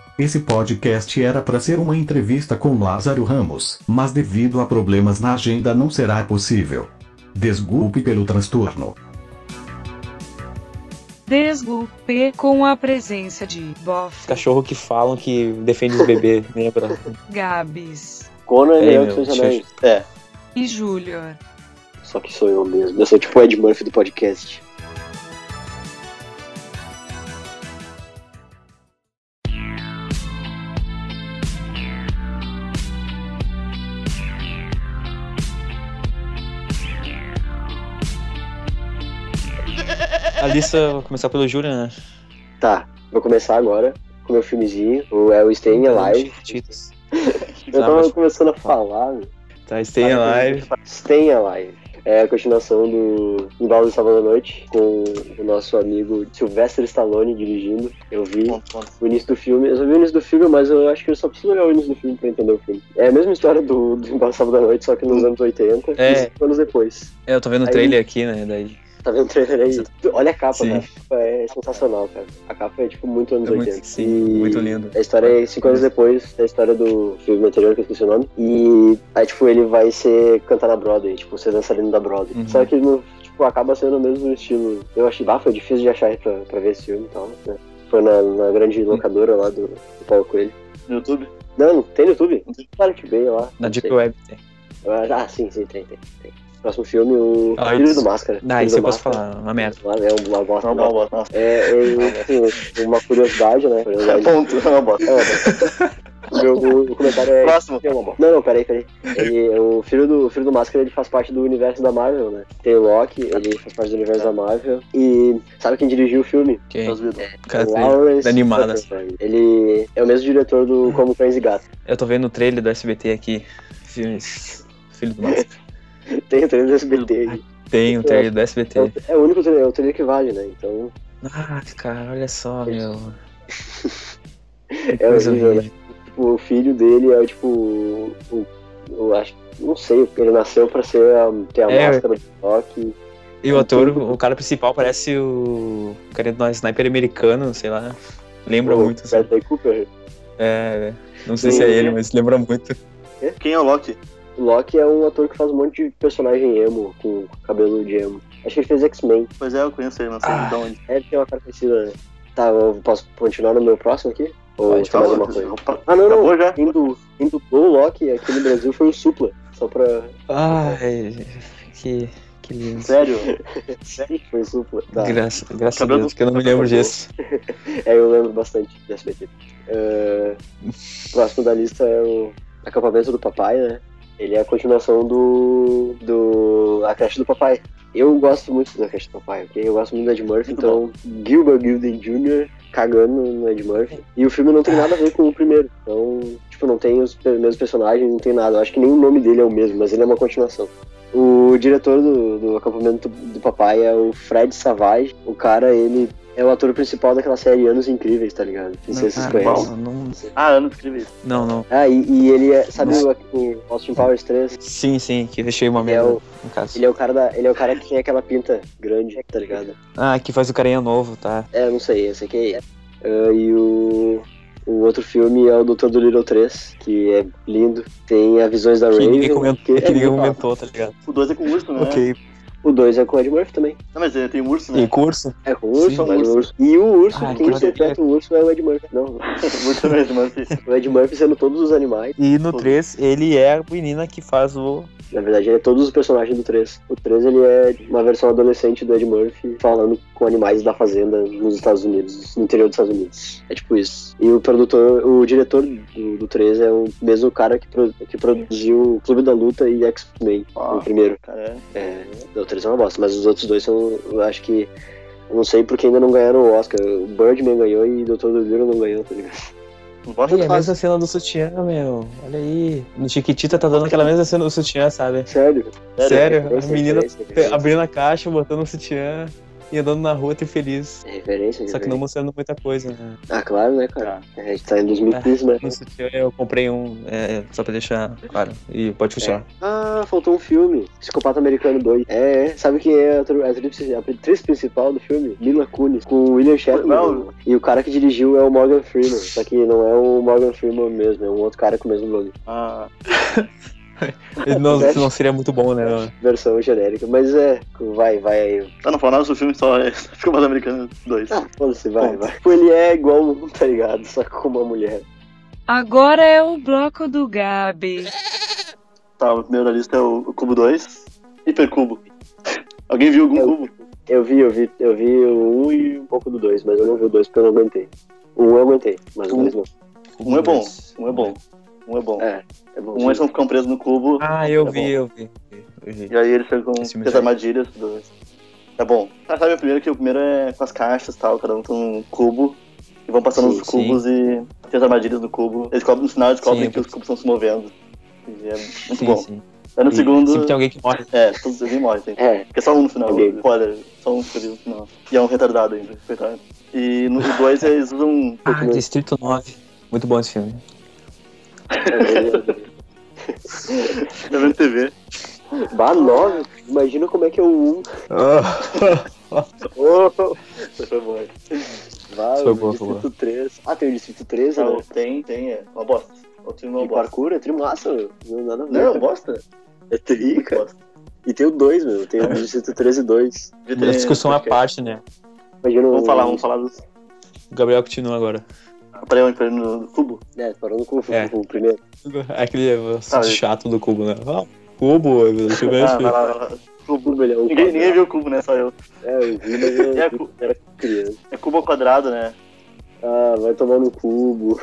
Esse podcast era para ser uma entrevista com Lázaro Ramos, mas devido a problemas na agenda não será possível. Desculpe pelo transtorno. Desculpe com a presença de Boff, Cachorro que falam que defende os bebês, lembra? Gabs Conan É, é o meu, que seus deixa eu- anéis. É, e Júnior. só que sou eu mesmo. Eu sou tipo o Ed Murphy do podcast. A lista, vou começar pelo Júlio, né? Tá, vou começar agora com meu filmezinho. O Staying Alive. Chiquititas. Eu tava começando a falar, meu. Tá, Stay Alive. Staying Alive. É a continuação do Embalo do Sábado à Noite, com o nosso amigo Sylvester Stallone dirigindo. Eu vi o início do filme. Eu só vi o início do filme, mas eu acho que eu só preciso olhar o início do filme pra entender o filme. É a mesma história do Embalo do Sábado à Noite, só que nos anos 80 É. e 5 anos depois. É, eu tô vendo o Aí- trailer aqui, né? Daí. Tá vendo o trailer aí? Olha a capa, Sim. cara. A capa é sensacional, cara. A capa é tipo muito anos É muito, 80. sim, E muito lindo. A história é 5 anos depois da história do filme anterior, que eu esqueci o nome. E aí, tipo, ele vai cantar na Broadway, tipo, ser dançarino da Broadway. Uhum. Só que tipo, acaba sendo o mesmo estilo. Eu achei, foi difícil de achar pra ver esse filme e tal, né? Foi na grande locadora lá do Paulo Coelho. No YouTube? Não tem no YouTube? Claro que veio lá. Na não Deep sei. Web tem. Ah, sim, tem. Próximo filme, o Ah, Filho isso. do Máscara. Ah, Filho isso do eu posso Máscara. falar, uma merda. É uma bosta. Não, uma bosta. Nossa. Assim, uma curiosidade, né? Ponto, é uma bosta. É uma bosta. O comentário é... Próximo. É uma bosta. Não, peraí. O filho do Máscara, ele faz parte do universo da Marvel, né? Tem o Loki, ele faz parte do universo da Marvel. E sabe quem dirigiu o filme? Quem? Meus vídeos. O cara tem Lawrence animadas. Butterfield. Ele é o mesmo diretor do Como Cães e Gatos. Eu tô vendo o trailer do SBT aqui. Filho do Máscara. Tem o trailer do SBT aí. Tem o trailer do SBT. É o único trailer, é o trailer que vale, né? Então, Ah, cara, olha só, meu. é Coisa horrível, né? horrível. Tipo, o filho dele é tipo... Eu acho... Não sei, ele nasceu pra ter a É. máscara do Loki. E o ator, o cara principal parece o cara do sniper americano, sei lá. Lembra O muito. Assim. Bradley Cooper. É, não sei se é ele, mas lembra muito. Quem é o Loki? O Loki é um ator que faz um monte de personagem emo, com cabelo de emo. Acho que ele fez X-Men. Pois é, eu conheço ele, não sei de onde. É, ele tem uma cara parecida, né? Tá, eu posso continuar no meu próximo aqui? Ou Pode, tem mais Calma, alguma coisa? opa, Ah, não. acabou já? Quem dublou o Loki aqui no Brasil foi o Supla. Só pra... Ai, que lindo. Sério? Foi o Supla. Tá. Graças a Cabelo Deus, que eu não me lembro disso. É, eu lembro bastante do SBT. Próximo da lista é o Acampamento do Papai, né? Ele é a continuação do A Creche do Papai. Eu gosto muito da Creche do Papai, ok? Eu gosto muito do Ed Murphy, Muito então Gilbert Gilden Jr. cagando no Ed Murphy. E o filme não tem nada a ver com o primeiro. Então, tipo, não tem os mesmos personagens, não tem nada. Eu acho que nem o nome dele é o mesmo, mas ele é uma continuação. O diretor do Acampamento do Papai é o Fred Savage. O cara, ele é o ator principal daquela série Anos Incríveis, tá ligado? Não sei se vocês conhecem. Ah, Ana, escrevi isso. Não. Ah, e ele é, sabe o Austin Powers 3? Sim, que deixei uma Ele é merda, o- no caso. Ele é o cara que tem aquela pinta grande, tá ligado? Ah, que faz o carinha novo, tá? É, não sei, esse aqui é. E o outro filme é o Dr. Dolittle 3, que é lindo. Tem a Visões da Que Raven. ninguém comentou, que que ninguém muito comentou, tá ligado? O 2 é com o urso, né? Ok. massa. O 2 é com o Ed Murphy também. Não, mas tem um urso, né? E curso? É com o urso, Sim, mas urso. o urso. E o urso, Ah, quem que interpreta o urso é o Ed Murphy. Não, O urso mesmo, mas o Ed Murphy sendo todos os animais. E no 3, ele é a menina que faz o... Na verdade, ele é todos os personagens do 3. O 3, ele é uma versão adolescente do Ed Murphy falando com animais da fazenda nos Estados Unidos, no interior dos Estados Unidos. É tipo isso. E o diretor do 3 é o mesmo cara que produziu o Clube da Luta e X-Men, Ah. o primeiro. cara, O 3 é uma bosta, mas os outros dois são, eu acho que... Eu não sei porque ainda não ganharam o Oscar. O Birdman ganhou e o Dr. Dolittle não ganhou, tá ligado? não gosta Olha, de a mesma cena do sutiã, meu. Olha aí. No Chiquitita tá dando aquela mesma cena do sutiã, sabe? Sério? Sério, a Esse menina referência. abrindo a caixa, botando o sutiã. e andando na rua, ter feliz. É referência, Só que não mostrando muita coisa, né? Ah, claro, né, cara? A gente tá em 2015, né? No sutiã eu comprei um, só pra deixar claro. E pode funcionar. Ah, faltou um filme. Psicopata Americano 2. Sabe quem é a atriz principal do filme? Mila Kunis, com o William Shatner. Não. E o cara que dirigiu é o Morgan Freeman. Só que não é o Morgan Freeman mesmo, é um outro cara com o mesmo nome. Ah, Não seria muito bom, né? Versão genérica. Mas vai aí. tá, não falando nada do filme, só ficou mais americano 2. Ah, foda-se, vai. Tipo, ele é igual, tá ligado? Só que com uma mulher. Agora é o bloco do Gabi. Tá, o primeiro da lista é o Cubo 2. Hipercubo. Alguém viu algum cubo? Eu vi o 1 e um pouco do 2, mas eu não vi o 2 porque eu não aguentei. O 1 eu aguentei, mas o 2 não. Um é bom. Um é bom. É bom. Um eles vão ficar presos no cubo. Ah, eu vi. E aí eles ficam com Esse filme as já- armadilhas. É bom. Sabe o primeiro que o primeiro é com as caixas e tal, cada um tem um cubo. E vão passando Sim, os cubos e tem as armadilhas no cubo. No final eles descobrem que os cubos estão se movendo. E é muito bom. Sim. Aí no E segundo. sempre tem alguém que morre. Todos eles morrem. Tem. É, Porque é só um no final. Alguém. Spoiler, só um feliz no final. E é um retardado ainda, coitado. E no 2 eles usam. Ah, Distrito 9. Muito bom esse filme. Tá vendo TV? Bah, 9. Imagina como é que é o 1. Isso foi bom. Vá, Foi o bom, Distrito 3. Ah, tem o Distrito 3, né? Não, tem, é uma bosta. O filme é uma E bosta. parkour é trimassa, meu. Não, nada a ver. Não, é uma bosta. É tri, cara. Bosta. E tem o 2, meu. Tem o Distrito 13 e 2. Devia Da ter- discussão à parte, né? Imagina Vamos falar dos. O Gabriel continua agora. Peraí, no cubo. Parando com É. o primeiro. Aquele Ah, chato do cubo, né? Cubo, deixa eu ver. Vai lá. Cubo, melhor. Ninguém viu o cubo, né? Só eu. Eu vi, mas eu É, vi que era criança. É cubo ao quadrado, né? Ah, vai tomar no cubo.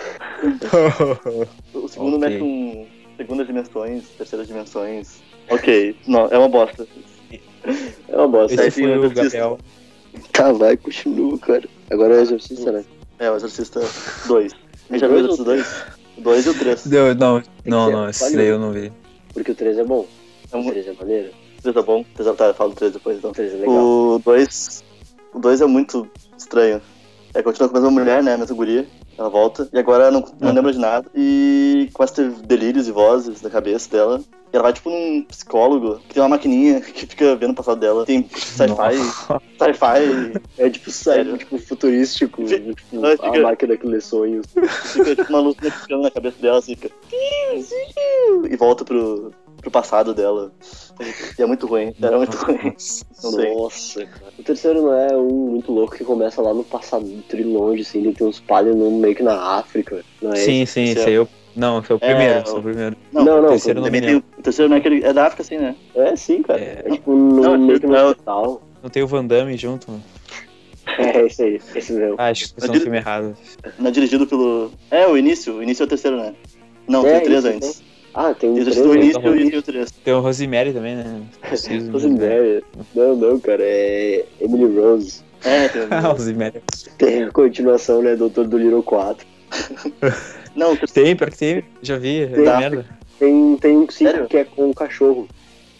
O segundo Ok. mete com segundas dimensões, terceiras dimensões. Ok, não, é uma bosta. É uma bosta. Esse Aí tem foi o o Exorcista. Gabriel. Tá, vai, continua, cara. Agora é o Exorcista, né? É, o Exorcista 2. Já viu o Exorcista 2? O 2 e o 3. Não, esse daí eu não vi. Porque o 3 é bom. É O um... 3 é maneiro. O 3 é bom. Tá, fala do 3 depois, então. O 3 é legal. O 2 é muito estranho. Continua com a mesma mulher, né? A mesma guria. Ela volta. E agora não lembra de nada. E começa a ter delírios e vozes na cabeça dela. E ela vai, tipo, num psicólogo que tem uma maquininha que fica vendo o passado dela. Tem sci-fi. É tipo, Sério? tipo futurístico. Fica- Tipo, Ela a fica- máquina que lê sonhos. Fica tipo uma luz ficando na cabeça dela, assim, fica. E volta pro passado dela. E é muito ruim. Era muito ruim. Não tem. Nossa, cara. O terceiro não é um muito louco que começa lá no passado trilonge, assim, ele tem uns palhos meio que na África. Não é Sim, esse? esse aí eu. Não, foi o primeiro. Foi o primeiro. Não, o terceiro não Também me tem lembro. o terceiro não é aquele. É da África, assim, né? É, sim, cara. É. É, tipo no, Não, meio que no não. hospital. Não tem o Van Damme junto, mano. É, esse aí, esse mesmo. Ah, acho que vocês estão no filme errado. Não é dirigido pelo. É, o início. O início é o terceiro, né? Não, É, tem o 3 isso, antes. Ah, tem um Tem 3. o início então. e o 3. Tem o Rosemary também, né? Preciso. Rosemary. Não, cara, é Emily Rose. É, tem Ah, o. Rosemary. Tem a continuação, né, Doutor do Little 4. Não, o terceiro. Tem, pior que tem. Já vi, é Tem. da merda. Tem um 5 Sério? que é com o cachorro.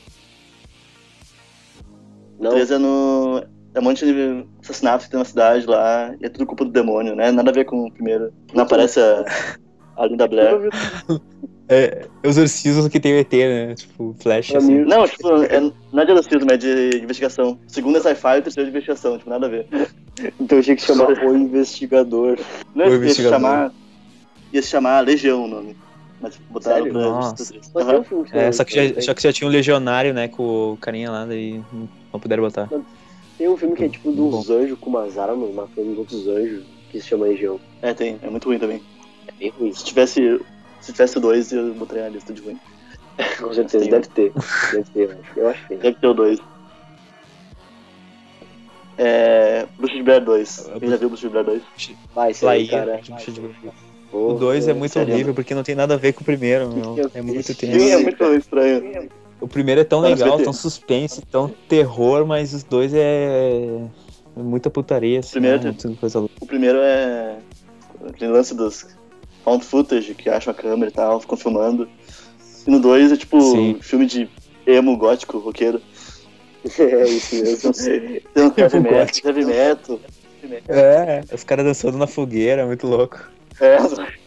Não, 3 é no. É um monte de assassinatos que tem na cidade lá. E é tudo culpa do demônio, né? Nada a ver com o primeiro. Não aparece a Linda Blair. É os exorcismos que tem o ET, né? Tipo, Flash, Pra assim. mim- Não, tipo, não é de exorcismo, é de investigação. O segundo é sci-fi e o terceiro é de investigação, tipo, nada a ver. então eu tinha que chamar o investigador. Não O ia se investigador. chamar. Ia se chamar Legião o nome. Mas botaram Sério? pra Nossa. Justiça 3. Mas tem Aham. um filme que É, não- só que já tinha um legionário, né? Com o carinha lá, daí não puderam botar. Tem um filme que é tipo de uns Bom. anjos com umas armas, matando uns outros anjos, que se chama Região. É, tem. É muito ruim também. É bem ruim. Se tivesse o 2, eu botaria na lista de ruim. Com certeza, Tem. deve ter. Deve ter, eu acho que tem. Deve ter o 2. Bruxa de Blair 2. Quem já viu Bruxa de Blair 2? Vai, isso aí, Laí, cara. o 2 é muito sério. horrível porque não tem nada a ver com o primeiro, meu. É muito Sim, tenso. é muito estranho. O primeiro é tão Tá no legal, SBT. tão suspense, tão terror, mas os dois é muita putaria, assim. Primeiro né? Muita coisa louca. O primeiro é aquele lance dos found footage, que acham a câmera e tal, ficam filmando. E no 2 é tipo Sim. filme de emo, gótico, roqueiro. É isso mesmo. Tem um heavy metal, gótico. heavy metal. É, os caras dançando na fogueira, muito louco. É,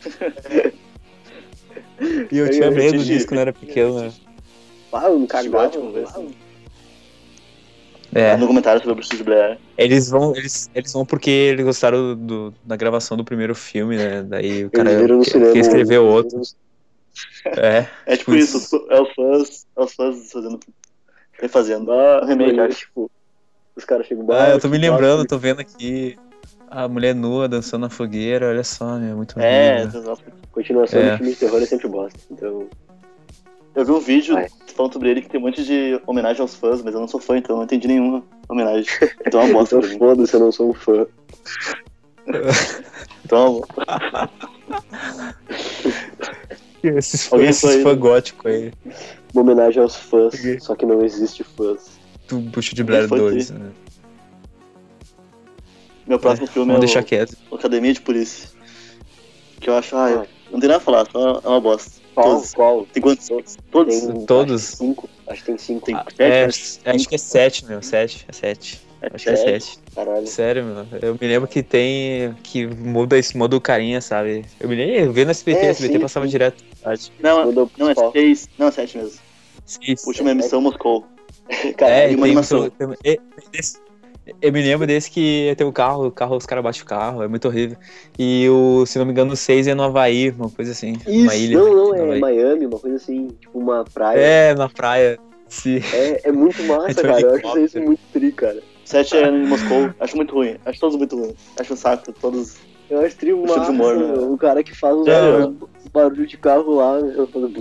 E eu tinha medo disso quando eu era pequeno, né? Ah, um cagava. gótico, É, no comentário sobre o Bruxa de Blair. eles vão porque eles gostaram da gravação do primeiro filme, né? Daí o cara Eles viram no quer cinema. escrever outro. É, É tipo isso, é os fãs refazendo. Ah, Um remake, mas, acho. tipo, os caras chegam... eu tô me que lembrando, bosta. tô vendo aqui a mulher nua dançando na fogueira, olha só, meu, muito É, horrível. Continuação É. de filme de terror é sempre bosta. Então, eu vi um vídeo Vai. falando sobre ele que tem um monte de homenagem aos fãs, mas eu não sou fã, então eu não entendi nenhuma homenagem. Então é uma bosta então pra mim. foda-se, eu não sou um fã. Então, Esses Alguém foi, fãs né? góticos aí, Uma homenagem aos fãs, Ok. só que não existe fãs. do Bruxa de Blair Foi 2, né? meu próximo filme Vamos é deixar quieto. o Academia de Polícia. Que eu acho, não tem nada a falar, só é uma bosta. Todos. Qual? Tem quantos? Todos? Tem, Todos? Acho que 5. Acho que tem 5. Tem Acho que é 7, meu, 7, é 7. Acho que é 7. Caralho. Sério, meu. Eu me lembro que tem. Que muda o carinha, sabe? Eu me lembro, vendo no SBT, SBT sim, passava sim. direto. Não, Mudou o não, é principal. 6. Não, é 7 mesmo. Isso. Última emissão Moscou. É, e uma animação. Eu me lembro desse que tem o carro, os caras batem o carro, é muito horrível. E se não me engano, o 6 é no Havaí, uma coisa assim. Uma Isso, ilha. não, no é Havaí. Miami, uma coisa assim, tipo uma praia. É, na praia. Sim. É muito massa, Então, cara. Eu acho helicóptero. isso muito tri, cara. 7 é em Moscou. Acho muito ruim. Acho todos muito ruins. Acho um saco. Todos. Eu acho tri tipo de massa, humor, né? o cara que faz Sério? barulho de carro lá, eu falo...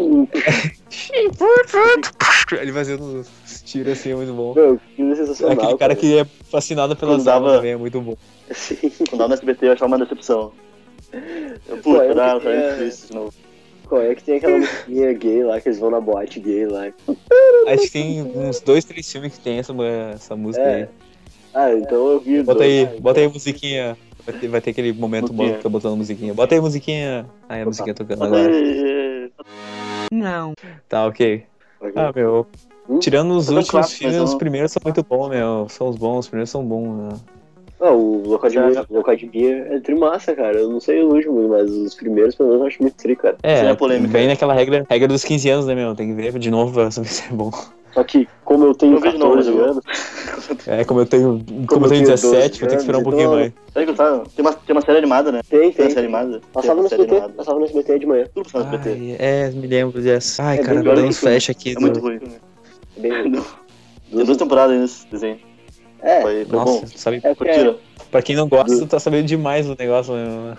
Ele fazendo uns tiros assim, é muito bom. Meu, que sensacional, Aquele cara que é fascinado pelas Quando dava- armas também, é muito bom. Sim. Quando dava no SBT, eu achava uma decepção. Eu, Qual puta, é era que é? triste de novo. Qual é que tem aquela musiquinha gay lá, que eles vão na boate gay lá. Acho que tem uns 2, 3 filmes que tem essa música É. aí. Ah, então eu vi. Bota aí a musiquinha. Vai ter aquele momento bom que Musiquinha. fica botando musiquinha. Bota aí a musiquinha. Aí a musiquinha tocando Mas agora. Não. Tá, ok. Ah, meu. Tirando os Tá tão últimos clássico, filmes, mas os não- primeiros são muito bons, meu. São os bons, os primeiros são bons, né? Ah, o Locademia é trimassa, cara. Eu não sei os últimos, mas os primeiros, pelo menos, eu acho muito tri, cara. Sem É, a polêmica. vem naquela regra dos 15 anos, né, meu? Tem que ver de novo pra saber se é bom. Só que, como eu tenho Não vi de novo, 14 né? anos, É, como eu tenho eu tenho 17, 12 vou ter que esperar um anos, pouquinho então- mais. Sabe que tá? Tem uma série animada, né? tem. Tem uma série animada. Passava Tem no uma série SBT, animada. passava no SBT de manhã. Tudo passava no SBT. Me lembro dessa. Ai, É cara, bem dando pior uns que o filme. flash aqui. É muito ruim. É bem ruim. Tem 2 temporadas nesse desenho. É, Foi bom. Nossa, sabe? é porque Curtiram? Pra quem não gosta, tá sabendo demais do negócio, meu.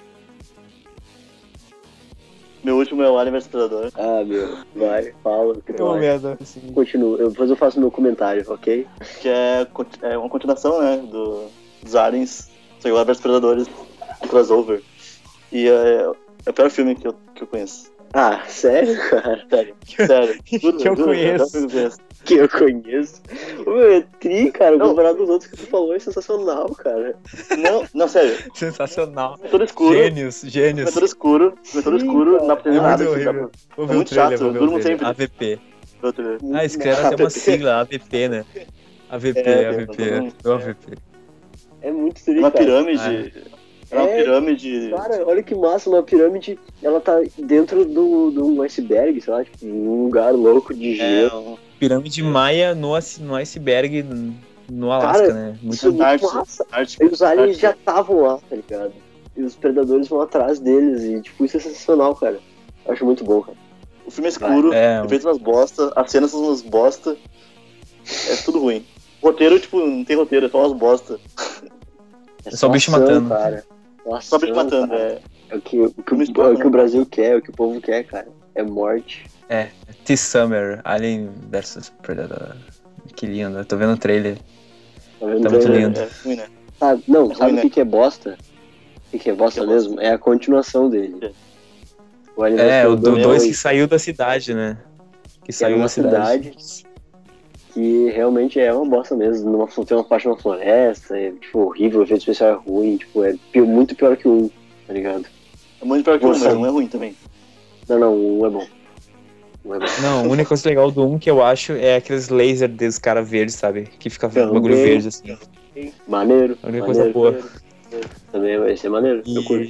Meu último é o Alien vs Predador. Ah, meu, vai, fala. que Que uma vai. merda. Continua, depois eu faço meu comentário, ok? Que é uma continuação, né? Dos Aliens. Só que o Alien vs Predadores. Um crossover. E é o pior filme que eu conheço. Ah, sério, cara? Sério. Juro, Que eu juro, conheço. é o pior filme que eu conheço. Que eu conheço. Ô, meu, é tri, cara. Não. Comparado dos outros que tu falou, é sensacional, cara. Não, sério. Sensacional. É todo escuro. Gênios. É todo escuro. É todo Sim, escuro. cara. Não dá pra É entender nada. muito assim, dá horrível. Vou É ver o muito trailer, chato, vou ver durmo o trailer. sempre. AVP. pra ver. Ah, esse cara tem uma sigla, AVP, né? AVP, É, AVP. exatamente. É o AVP. É muito É tri, uma cara. pirâmide. É uma É, pirâmide. Cara, olha que massa, uma pirâmide, ela tá dentro de um iceberg, sei lá, tipo, num lugar louco de É, gelo. Pirâmide Maia no iceberg no Alasca, Cara, né? Muito Isso é muito Arte. massa. arte. E os aliens arte. já estavam lá, tá ligado? E os predadores vão atrás deles, e tipo, isso é sensacional, cara. Eu acho muito bom, cara. O filme é escuro, É. efeitos umas bosta, as cenas são umas bosta. É tudo ruim. O roteiro, tipo, não tem roteiro, é só umas bosta. É só bicho ação, matando. Cara. Só bicho matando, cara. é. É o que Filme escuro, o Brasil quer, é o que o povo quer, cara. É morte. T-Summer, Alien vs Predator. Que lindo, eu tô vendo o trailer. Tá vendo? Tá muito Então, lindo. É ruim, né? Sabe, não, É sabe ruim, o que é bosta? O que é bosta Que é mesmo? É a continuação dele. É. O Alien É, vs o do Predador 2 é que saiu da cidade, né? Que saiu numa da cidade. que realmente é uma bosta mesmo. Tem uma parte numa floresta, é tipo horrível, o efeito especial é ruim, tipo, muito pior que o 1, tá ligado? É muito pior que o Nossa. mas não é ruim também. Não, o 1 é bom. Não é bom. Não, a única coisa legal do 1 que eu acho é aqueles lasers dos caras verdes, sabe? Que fica Também. bagulho verde, assim. Maneiro. A única maneiro. coisa boa. Também vai ser maneiro. Eu curto.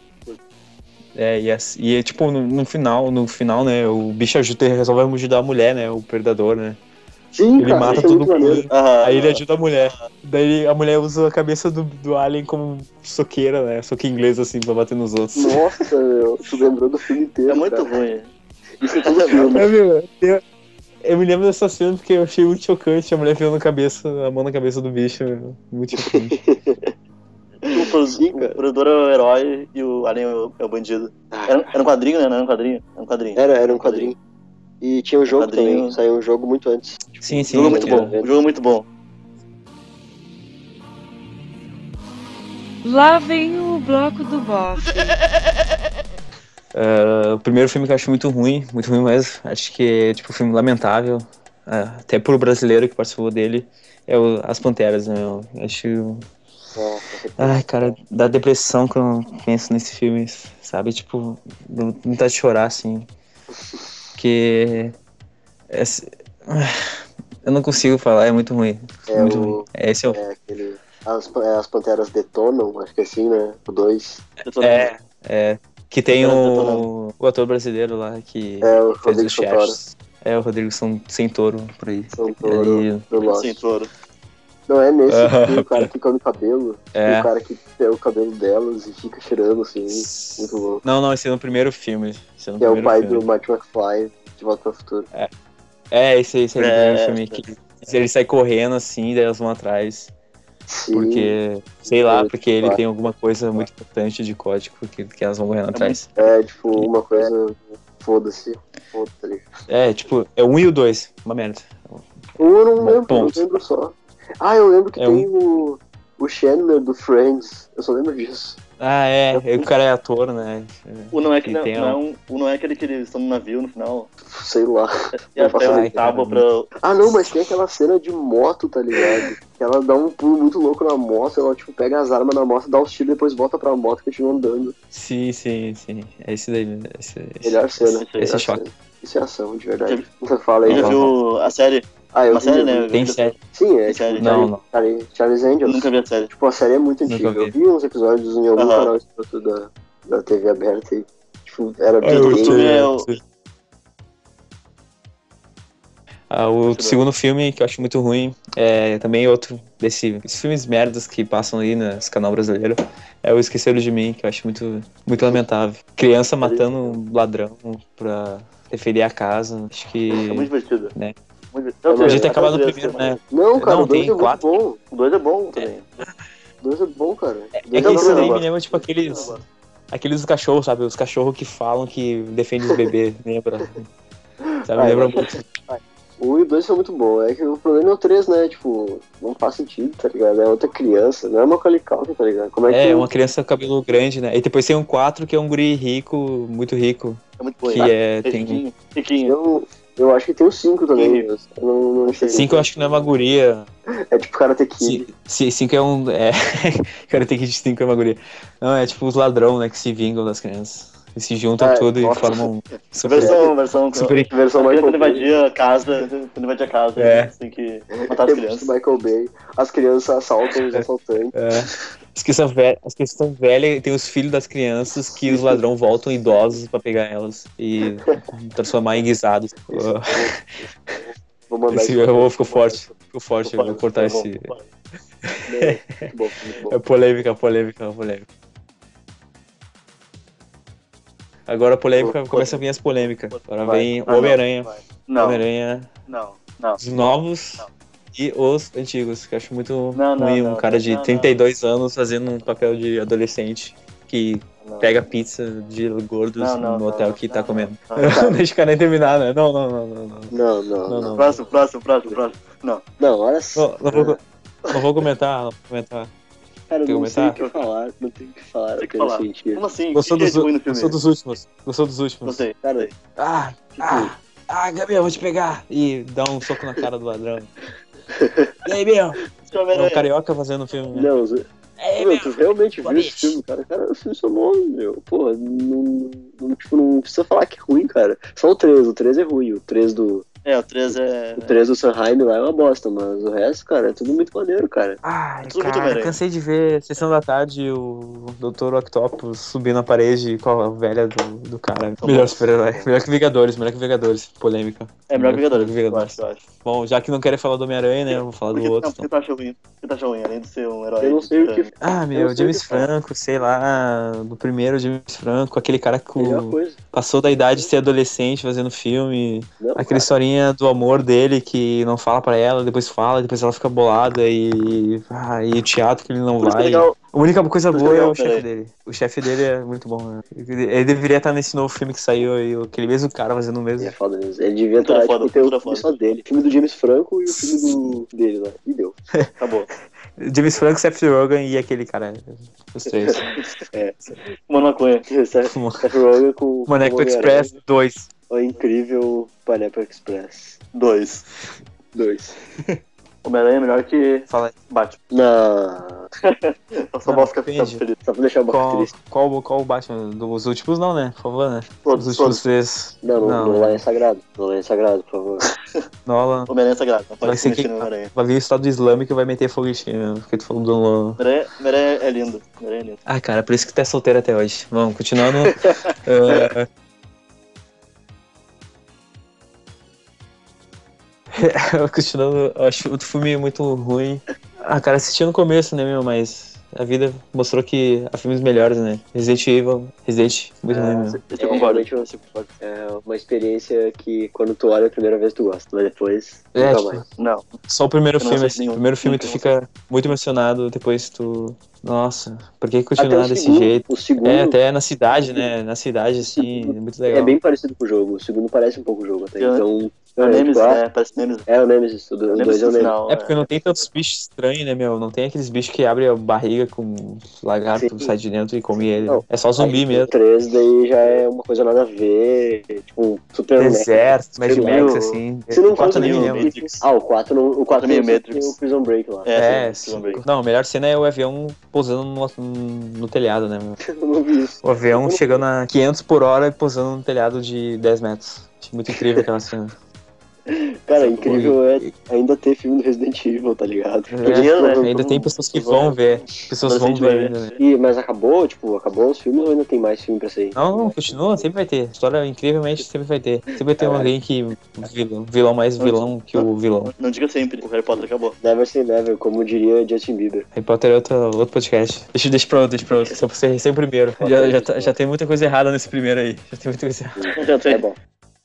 E tipo, no final, né, o bicho resolve ajudar a mulher, né, o predador, né. Sim, Ele cara, mata isso é todo muito maneiro. mundo, Aham. aí ele ajuda a mulher. Daí a mulher usa a cabeça do alien como soqueira, né, soco inglês, assim, pra bater nos outros. Nossa, meu, tu lembrou do filme inteiro. É muito cara. ruim. Isso é todo filme. Eu me lembro dessa cena porque eu achei muito chocante, a mulher enfiando a mão na cabeça do bicho, muito chocante. Sim, cara. O predador é o herói e o alien é o bandido. Era um quadrinho, né? Não era um quadrinho? Era um quadrinho. Era um quadrinho. E tinha um jogo quadrinho. também, saiu um jogo muito antes. Sim, O jogo é muito é. bom. O jogo é muito bom. Lá vem o bloco do bofe. O primeiro filme que eu acho muito ruim mesmo, acho que é tipo um filme lamentável, até pro brasileiro que participou dele, é As Panteras, né? Eu acho. Ai, cara, dá depressão quando eu penso nesse filme, sabe? Tipo, dá vontade de chorar, assim. Porque. Eu não consigo falar, é muito ruim. É Muito o- ruim. Esse é o. É aquele. As Panteras Detonam, acho que é assim, né? O 2. Que tem Panteras o ator brasileiro lá que É o fez Rodrigo os chefes. É o Rodrigo Santoro, por aí. Santoro Ele- do Lost. Sim, touro. Não é nesse que tem o cara É. que come cabelo. É. E o cara que pega o cabelo delas e fica cheirando assim. Muito louco. Não, esse é no primeiro filme. Esse é no Que é o primeiro pai filme. do Marty McFly de Volta para o Futuro. Esse aí é o É, primeiro filme que ele sai correndo assim, daí elas vão atrás. Sim. Porque, sei lá, porque ele claro. tem alguma coisa muito importante de código que elas vão correndo atrás. É, tipo, uma coisa. Foda-se. Foda-se. Tipo, é o 1 e o 2, uma merda. Eu não lembro, ponto. eu lembro só. Ah, eu lembro que É tem o Chandler do Friends. Eu só lembro disso. O cara é ator, né? O não é que Que não, tem não é aquele que eles estão no navio no final. Sei lá. E ela Não faço pega ideia. uma tábua pra. Ah, não, mas tem aquela cena de moto, tá ligado? Que ela dá um pulo muito louco na moto, ela, tipo, pega as armas na moto, dá os tiros, depois volta pra moto e continua andando. Sim. É esse daí. Melhor cena. esse melhor choque. cena. Isso é ação, de verdade. Fala aí, Já João. viu a série? Ah, eu Uma vi, série, eu né? vi. Tem série. Sim, é Tem tipo, série. Não. Charlie's Eu Angels. nunca vi a série. Tipo, a série é muito Nunca antiga. vi. Eu vi uns episódios em algum Aham. canal escroto da TV aberta e, tipo, era bem eu bem- filme é o- O segundo filme que eu acho muito ruim é também outro esses filmes merdas que passam aí nesse canal brasileiro. É o Esqueceram de Mim, que eu acho muito, muito lamentável. Criança matando um ladrão pra defender a casa. Acho que. É muito divertido. Né? Muito divertido. Podia Podia ter Até acabado no três, primeiro, né? né? Não, cara, Não, o 2 tem é muito 4. bom. O 2 é bom também. O 2 é bom, cara. É Dois que bom, isso daí eu me lembra, tipo, aqueles cachorros, sabe? Os cachorros que falam que defendem os bebês, lembra? Sabe? Ah, Lembra eu- muito. O 1 e o 2 são muito bons. É que o problema é o 3, né? Tipo, não faz sentido, tá ligado? É outra criança, não é uma Macaulay Culkin, tá ligado? Como é que Uma criança com cabelo grande, né? E depois tem um 4 que é um guri rico, muito rico. É muito bom. Que tem. Riquinho. Riquinho. eu acho que tem o 5 também. Eu não sei. 5 eu acho que não é uma guria. É tipo Karate Kid. 5 é um. Cara, tem que de 5 é uma guria. Não, é tipo os ladrão, né? Que se vingam das crianças. Eles se juntam tudo nossa. e formam. Versão Super. Versão Quando Michael Bay. invadir a casa, É. você tem que matar as Tempos crianças. do Michael Bay. As crianças assaltam os assaltantes. As que estão velhas e tem os filhos das crianças que os ladrão voltam idosos pra pegar elas e transformar em guisados. Vou mandar Esse isso. ficou forte. Eu vou cortar esse. Muito bom, muito bom. É polêmica. Agora a polêmica começa a vir as polêmicas. Agora vem o Homem-Aranha. Não, Homem-Aranha, não. os novos e os antigos, que eu acho muito Não, ruim não, um cara de não, 32 anos fazendo um papel de adolescente que Não. pega pizza de gordos no hotel que tá comendo. não. Deixa o cara nem terminar, né? Não. Não. Próximo. Não, olha só. Não vou comentar. Cara, eu Quer não sei o comentar? que falar. Não tem o que falar. Tem que Eu quero falar. sentir. Como assim? Gostou O que é dos ruim no filme? Gostou dos últimos? Gostei. Cara, Gabriel, vou te pegar! E dá um soco na cara do ladrão. E aí, meu? Esse É um Homem-Aranha. carioca fazendo filme, né? Não, meu, tu realmente boa viu esse noite. filme, cara? Cara, o filme só bom, meu. Pô, tipo, não precisa falar que é ruim, cara. Só o 3 é ruim. O 3 do O 3 é. O 3 do Sanheim lá é uma bosta, mas o resto, cara, é tudo muito maneiro, cara. Ai, Tudo muito cara, Homem-Aranha. cansei de ver Sessão da Tarde o Dr. Octopus subindo na parede com a velha do cara. Tá Melhor bom. super-herói. Melhor que Vingadores. Polêmica. É melhor que Melhor Vingadores, eu acho. Bom, já que não querem falar do Homem-Aranha, né? Eu vou falar Por do que, outro. não, por que Então. tu acha ruim? Por que tu acha ruim, além de ser um herói? Eu não sei o que Ah, Eu meu, não sei James o que falar. Franco, sei lá, do primeiro James Franco, aquele cara que melhor coisa. passou da idade de ser adolescente fazendo filme, Não, aquela cara. historinha do amor dele que não fala pra ela, depois fala, depois ela fica bolada e o teatro que ele não Por isso que é vai. legal. A única coisa Por isso que boa é é legal, o chefe peraí. dele. O chefe dele é muito bom, né? Ele deveria estar nesse novo filme que saiu aí, aquele mesmo cara fazendo o Ele mesmo. é foda mesmo. Ele devia Cultura estar, foda, tipo, ter o cultura filme foda. só dele. O filme do James Franco e o filme dele lá. E deu. Acabou. James Franco, Seth Rogen e aquele cara. Os três. Mano maconha. Seth Rogen com Maneco como Express 2. O incrível Pineapple Express 2. 2. Homem-Aranha é melhor que Fala aí. Batman. Não. Só Não, posso ficar depende. feliz. Só pra deixar o boca triste. Qual o Batman? Dos últimos não, né? Por favor, né? Todos, Os últimos todos. três. Não, Nolan é sagrado. Nolan é sagrado, por favor. Nolan. Homem-Aranha é sagrado. Não Vai pode se ser mexer quem? no Homem-Aranha. Vai vir o Estado Islâmico e vai meter fogo em ti, porque tu falou do Nolan. Homem-Aranha é lindo. Homem-Aranha é lindo. Ah, cara, por isso que tu é solteiro até hoje. Vamos, continuando. Continuando, eu acho outro filme muito ruim. Ah, cara, assisti no começo, né, meu? Mas a vida mostrou que há filmes melhores, né? Resident Evil, muito ruim, meu. Esse eu concordo. Realmente é uma experiência que quando tu olha a primeira vez tu gosta, mas depois É, nunca tipo, mais. Não. só o primeiro Eu não filme, assisti assim. O nenhum. primeiro filme tu Nunca, fica muito emocionado, depois tu... Nossa, por que Até continuar o desse segundo, jeito? o segundo É, até na cidade, né? Na cidade, assim, é muito legal. é bem parecido com o jogo. O segundo parece um pouco o jogo até. Eu- Então. É o Nemesis, tipo, né? Parece Nemesis. É o Nemesis, o O 2 Nemesis é o no Nemesis. final. É porque não tem tantos bichos estranhos, né, meu? Não tem aqueles bichos que abrem a barriga com lagarto, Sim. sai de dentro e come ele. Não. É só zumbi Aí, mesmo. O 3 daí já é uma coisa nada a ver. Tipo, super Deserto, Mad Sei lá, Max, eu- assim. Se não O 4 fosse nem me meio lembro. Matrix. Ah, o 4 não. O 4 meio não Matrix. tem o Prison Break lá. É, Prison Break. não, a melhor cena é o avião pousando no telhado, né, meu? Eu não vi isso. O avião chegando a 500 por hora e pousando no telhado de 10 metros. Achei muito incrível aquela cena. Cara, incrível é ainda ter filme do Resident Evil, tá ligado? dinheiro, né? Ainda tem pessoas que vão ver. Pessoas vão Adolescente vai ver ver. ainda, né? Mas acabou, tipo, acabou os filmes ou ainda tem mais filme pra sair? Não, continua, sempre vai ter. História incrivelmente sempre vai ter. Sempre vai ter alguém que. Vilão mais vilão que o vilão. Não diga sempre. O Harry Potter acabou. Never say never, como diria Justin Bieber. Harry Potter é outro podcast. Deixa pra outro. Só pra ser o primeiro. Já tem muita coisa errada nesse primeiro aí. Já tem muita coisa errada. Já tem. É bom.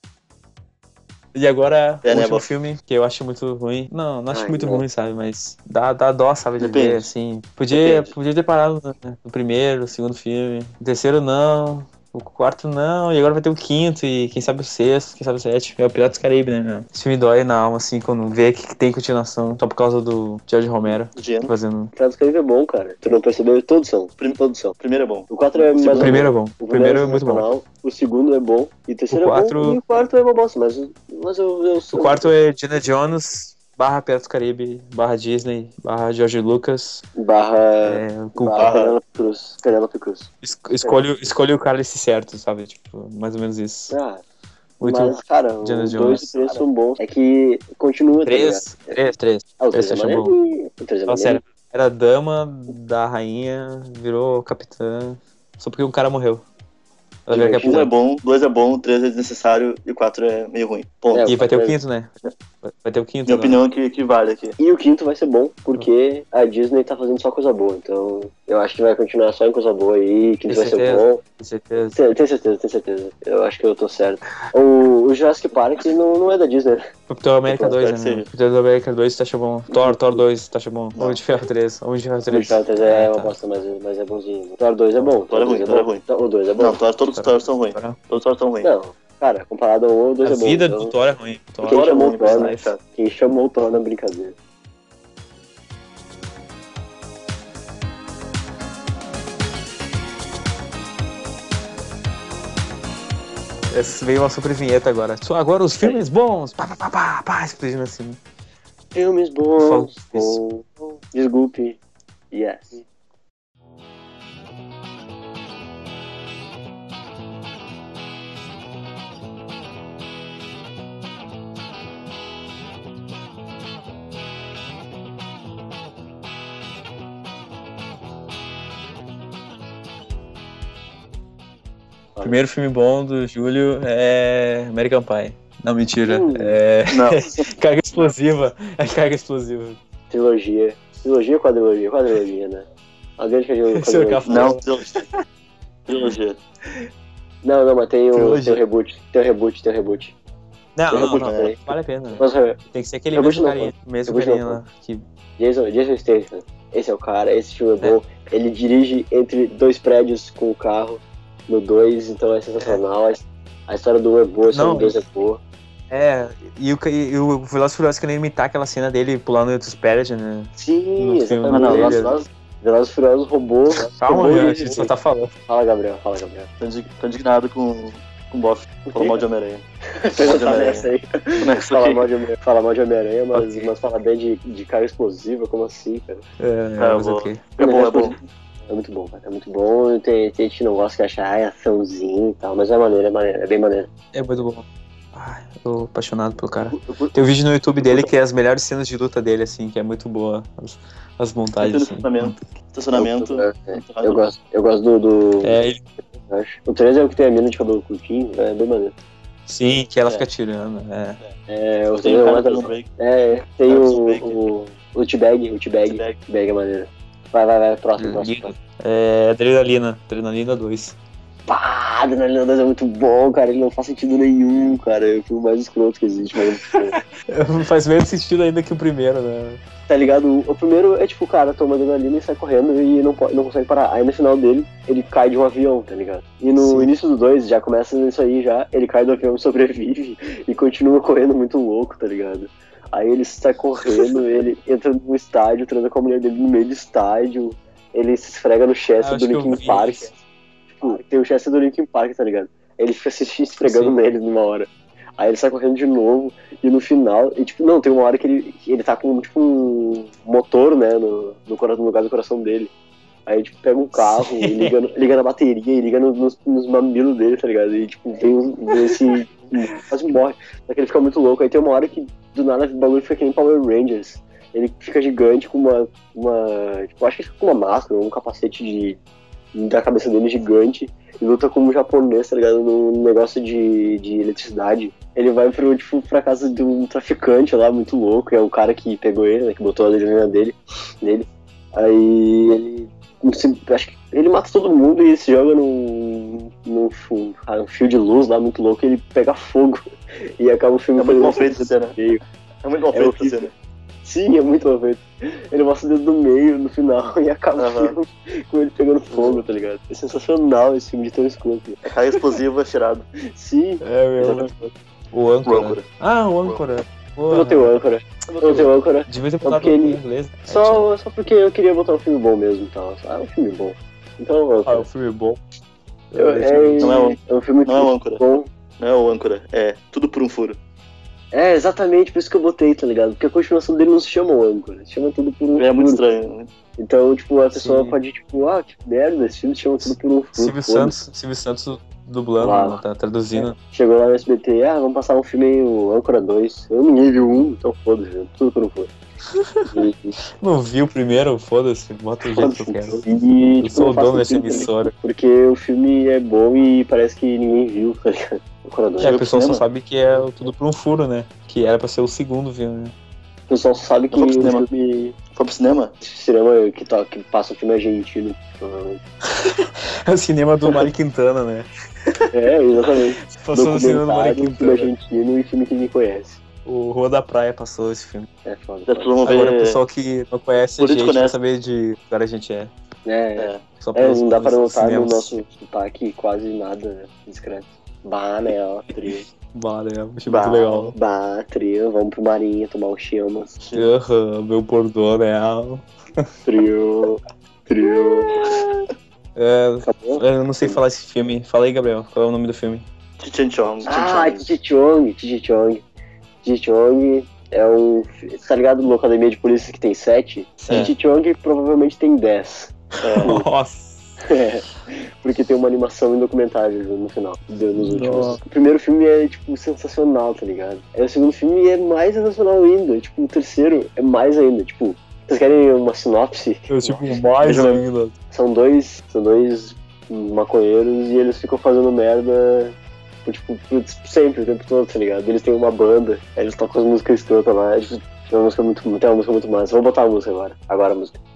E agora, É, o né, último Bob? filme, que eu acho muito ruim. Não acho Ai, muito não. ruim, sabe? Mas dá dó, sabe, de Depende. ver, assim. Podia Depende. ter parado no primeiro, no segundo filme. O terceiro, não. O quarto, não. E agora vai ter o quinto, e quem sabe o sexto, quem sabe o sétimo. É o Piratas do Caribe, né, meu? Esse filme dói na alma, assim, quando vê que tem continuação. Só por causa do George Romero Gênio. fazendo... Piratas do Caribe é bom, cara. Tu não percebeu? Todos são. Todos são. Primeiro é bom. O 4 é mais O primeiro é bom. O primeiro é muito bom. sensacional, o segundo é bom. E o terceiro O é quatro- bom. E o quarto é uma bosta, mas eu O quarto é Indiana Jones, / Piratas do Caribe, / Disney, / George Lucas. barra Com Penélope Cruz. escolhe o cálice certo, sabe? Tipo, mais ou menos isso. Ah, Muito. mas, cara, Indiana os Jones. 2 e 3 são bons. É que continua, tá ligado? Três. Ah, o 3 Esse é achou bom. maneirinho. O 3 é Fala maneirinho. sério. Era dama da rainha, virou capitã, só porque um cara morreu. Ela virou Divertido. Um é capitã. bom, 2 é bom, 3 é desnecessário e o 4 é meio ruim. Ponto. É, E vai ter o Mas- quinto, né? Vai ter o quinto. Minha agora. opinião é que vale aqui. E o quinto vai ser bom, porque a Disney tá fazendo só coisa boa. Então, eu acho que vai continuar só em coisa boa aí. O quinto Tem vai ser certeza? bom. Com certeza. Tenho certeza. Eu acho que eu tô certo. O Jurassic Park não é da Disney. Capitão América 2, Espero que né? seja. Capitão América 2 tá bom. Thor 2 tá bom. Homem de Ferro 3. Homem de Ferro 3. O 3 é uma tá. bosta, mas é bonzinho. O Thor 2 é bom. Thor é ruim, Thor é ruim. O 2 é bom. Não, todos os Thor são ruins. Thor- Todos os Thor são ruins. Não, cara, comparado ao 1, o 2 A é bom. vida então, do Thor é ruim. Quem Thor é chamou ruim, o Thor, né? personagem chato. Quem chamou o Thor na brincadeira? Essa veio uma super vinheta agora. Só agora os filmes bons. Pá, explodindo assim. Filmes Fala bons isso. com Desculpe. Yes. O primeiro filme bom do Júlio é American Pie. Não, mentira. É Não. Carga Explosiva. É Carga Explosiva. Trilogia. Trilogia ou quadrilogia? Quadrilogia, né? Alguém que fez Seu quadrilogia. café. Não, trilogia. Não, mas tem o Trilogia. reboot. Tem o reboot. Não, Eu não, vou não. dizer. Vale a pena. Mas, Tem que ser aquele Eu vou mesmo te carinha. Mesmo Eu vou te carinha dar. lá. Que... Jason Statham. Esse é o cara, esse filme é bom. Ele dirige entre dois prédios com o carro no 2, então é sensacional. A história do 1 é boa, a história Não, do 2 é boa. É, e o Velozes e Furiosos querendo imitar aquela cena dele pulando entre os prédios, né? Sim, No filme, Mas não, exatamente. Velozes- Velozes e Furiosos roubou. Calma, roubou meu, a ele. gente só tá falando. Fala, Gabriel. Tô indignado com o Boff. Falou mal de Homem-Aranha. Tá nessa aí. Começa Fala aqui. mal de Homem-Aranha, mas fala bem de carga explosiva, como assim, cara? Mas boa. ok. É bom, é bom. É muito bom, cara. É muito bom. Tem gente que não gosta que acha açãozinho e tal, mas é maneiro, é bem maneiro. É muito bom. Ai, eu tô apaixonado pelo cara. Tem um vídeo no YouTube dele que é as melhores cenas de luta dele, assim, que é muito boa. As montagens, assim. Estacionamento. Eu gosto do É, ele- eu acho. O 3 é o que tem a mina de cabelo curtinho, é bem maneiro. sim, que ela fica tirando. É. O Tem 3 o é cara mais do break. tem Cara do o T-Bag. O T-Bag é maneiro. Vai, próximo. É Adrenalina 2. Pá, Adrenalina 2 é muito bom, cara. Ele não faz sentido nenhum, cara. É o filme mais escroto que existe, mas é muito bom. Faz menos sentido ainda que o primeiro, né? Tá ligado? O primeiro é tipo o cara toma adrenalina e sai correndo e não consegue parar. Aí no final dele, ele cai de um avião, tá ligado? E no Sim. início do 2, já começa isso aí já, ele cai do avião e sobrevive e continua correndo muito louco, tá ligado? Aí ele sai correndo, ele entra no estádio, transa com a mulher dele no meio do estádio, ele se esfrega no chassi do Linkin Park. Tipo, tem o chassi do Linkin Park, tá ligado? Ele fica se esfregando Sim. nele numa hora. Aí ele sai correndo de novo, e no final, e tipo, não, tem uma hora que ele tá com tipo um motor, né, no lugar do coração dele. Aí tipo, pega um carro e liga na bateria e liga nos mamilos dele, tá ligado? E tipo, vem esse. Quase morre. Só que ele fica muito louco. Aí tem uma hora que do nada o bagulho fica que nem Power Rangers. Ele fica gigante com uma tipo, acho que fica com uma máscara, um capacete da cabeça dele gigante e luta como um japonês, tá ligado? Num negócio de eletricidade. Ele vai pra casa de um traficante lá, muito louco, é o cara que pegou ele, né, que botou a adrenalina nele. Aí ele, acho que ele mata todo mundo e se joga num fio de luz lá, muito louco, e ele pega fogo e acaba o filme. É muito mal feito essa cena. É muito mal feito essa horrível. cena. Sim, é muito mal feito. Ele mostra o dedo do meio no final e acaba o filme com ele pegando fogo, tá ligado? É sensacional esse filme de tão escroto. É carga explosiva cheirado. Sim. O Âncora. O Âncora. Eu botei o Âncora. Devia ter Porque botado ele- em inglês. Só porque eu queria botar um filme bom mesmo e tal. É um filme bom. Então, Âncora. um filme bom. É um filme Não é o Âncora. bom. Não é o Âncora. É Tudo por um Furo. É, exatamente, por isso que eu botei, tá ligado? Porque a continuação dele não se chama o Âncora, se chama Tudo por um É muito Furo. estranho, né? Então, tipo, a pessoa Sim. pode, tipo, que merda, esse filme se chama Tudo por um Furo. Silvio Santos dublando, Lá. tá traduzindo. Chegou lá no SBT, vamos passar um filme aí, o Âncora 2. Eu ninguém viu um, então foda-se, tudo por um furo. Não vi o primeiro, foda-se, bota o jeito que eu quero. E, Eu sou não o faz dono dessa sentido, emissora. porque o filme é bom e parece que ninguém viu, tá ligado? Âncora 2. É, o pessoal só cinema? sabe que é Tudo por um Furo, né? Que era pra ser o segundo filme, né? O pessoal só sabe que Eu vou o pro cinema. filme Foi pro cinema? cinema que passa o filme argentino, provavelmente. É o cinema do Mário Quintana, né? É, exatamente. Passou no cinema do Mário Filme Quintana. argentino e filme que ninguém conhece. O Rua da Praia passou esse filme. É foda. Já vamos Agora o ver. pessoal que não conhece a Político gente vai honesto. saber de que lugar a gente é. É, Só não dá pra notar no cinemas. nosso sotaque quase nada discreto. Bah, né, ó, trio. Bah, né? Achei muito legal. Bah, trio, vamos pro Marinha tomar um chamas. Meu bordô, né? Trio. Acabou? Eu não sei falar esse filme. Fala aí, Gabriel. Qual é o nome do filme? Cheech and Chong. Titi Chong. É um... Tá ligado numa academia de polícia que tem 7? Ji Chong provavelmente tem 10. Nossa. Porque tem uma animação em documentário no final, nos últimos. O primeiro filme é, tipo, sensacional, tá ligado? Aí o segundo filme é mais sensacional ainda. Tipo, o terceiro é mais ainda. Tipo, vocês querem uma sinopse? Mais ainda. São dois maconheiros e eles ficam fazendo merda, tipo, sempre, o tempo todo, tá ligado? Eles têm uma banda, aí eles tocam as músicas escrotas lá, tipo, tem uma música muito massa. Vou botar a música agora a música.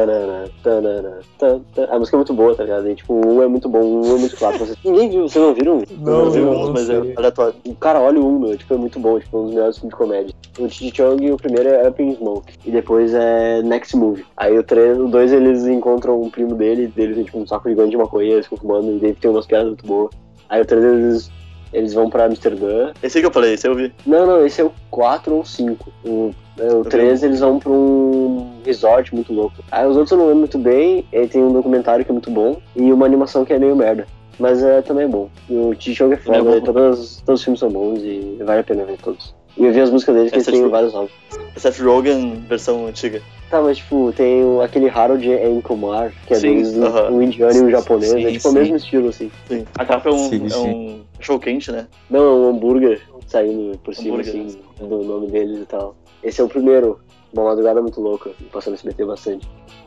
A música é muito boa, tá ligado? E, tipo, um é muito bom, um é muito clássico. Ninguém viu, vocês não viram? Não viu, mas é aleatório. Cara, olha o meu, tipo, é muito bom, tipo, um dos melhores filmes de comédia. O Ji Chong, o primeiro é Up in Smoke, e depois é Next Movie. Aí o 2 eles encontram um primo dele tem tipo um saco gigante de maconha, eles ficam fumando, e daí tem umas piadas muito boas. Aí o 3 eles vão pra Amsterdã. Esse aí que eu falei, esse eu vi. Não, esse é o 4 ou 5. O 3 eles vão pra um resort muito louco. Aí os outros eu não lembro muito bem, aí tem um documentário que é muito bom, e uma animação que é meio merda. Mas também é bom. E o Ji Chong é foda, todos os filmes são bons e vale a pena ver todos. E eu vi as músicas deles, que eles têm vários álbuns. Seth Rogen, versão antiga. Tá, mas tipo, tem aquele Harold M. Kumar, que é deles, um indiano e um japonês, é tipo o mesmo estilo, assim. Sim. A capa é um show quente, né? Não, é um hambúrguer saindo por cima, assim, do nome deles e tal. Esse é o primeiro, uma madrugada muito louca, passando a se meter bastante.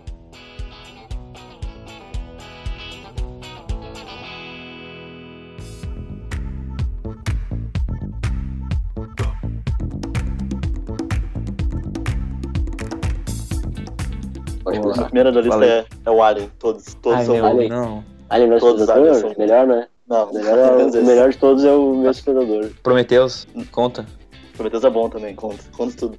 A primeira da lista é o Alien, todos são Alien. Não. Alien vs Predador? Melhor, né? Não, o melhor de todos é o mesmo Predador. Prometheus, conta. Prometheus é bom também, conta tudo.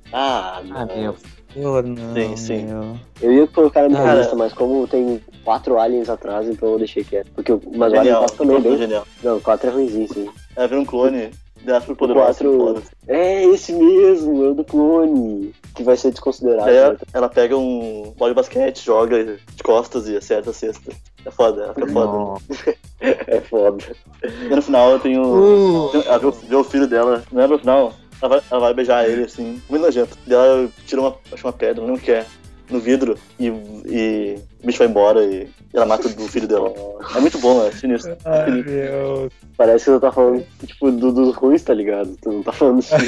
Meu. Não, sim. Eu ia colocar na minha lista, mas como tem 4 aliens atrás, então eu deixei quieto. Mas o Alien 4 também é bem... Genial. Não, o 4 é ruimzinho, sim. Vira um clone. O 4 é esse mesmo, é o do clone, que vai ser desconsiderado. Ela pega um bola de basquete, joga de costas e acerta a cesta. É foda, ela fica foda. É foda. E no final eu tenho. Ela vê o filho dela, não é no final? Ela vai beijar ele assim, muito nojento. E ela tira uma pedra, não quer, no vidro e o bicho vai embora e ela mata o filho dela. É muito bom, é sinistro. Ai, meu. Parece que tu tá falando, tipo, dos ruins, tá ligado? Tu não tá falando assim.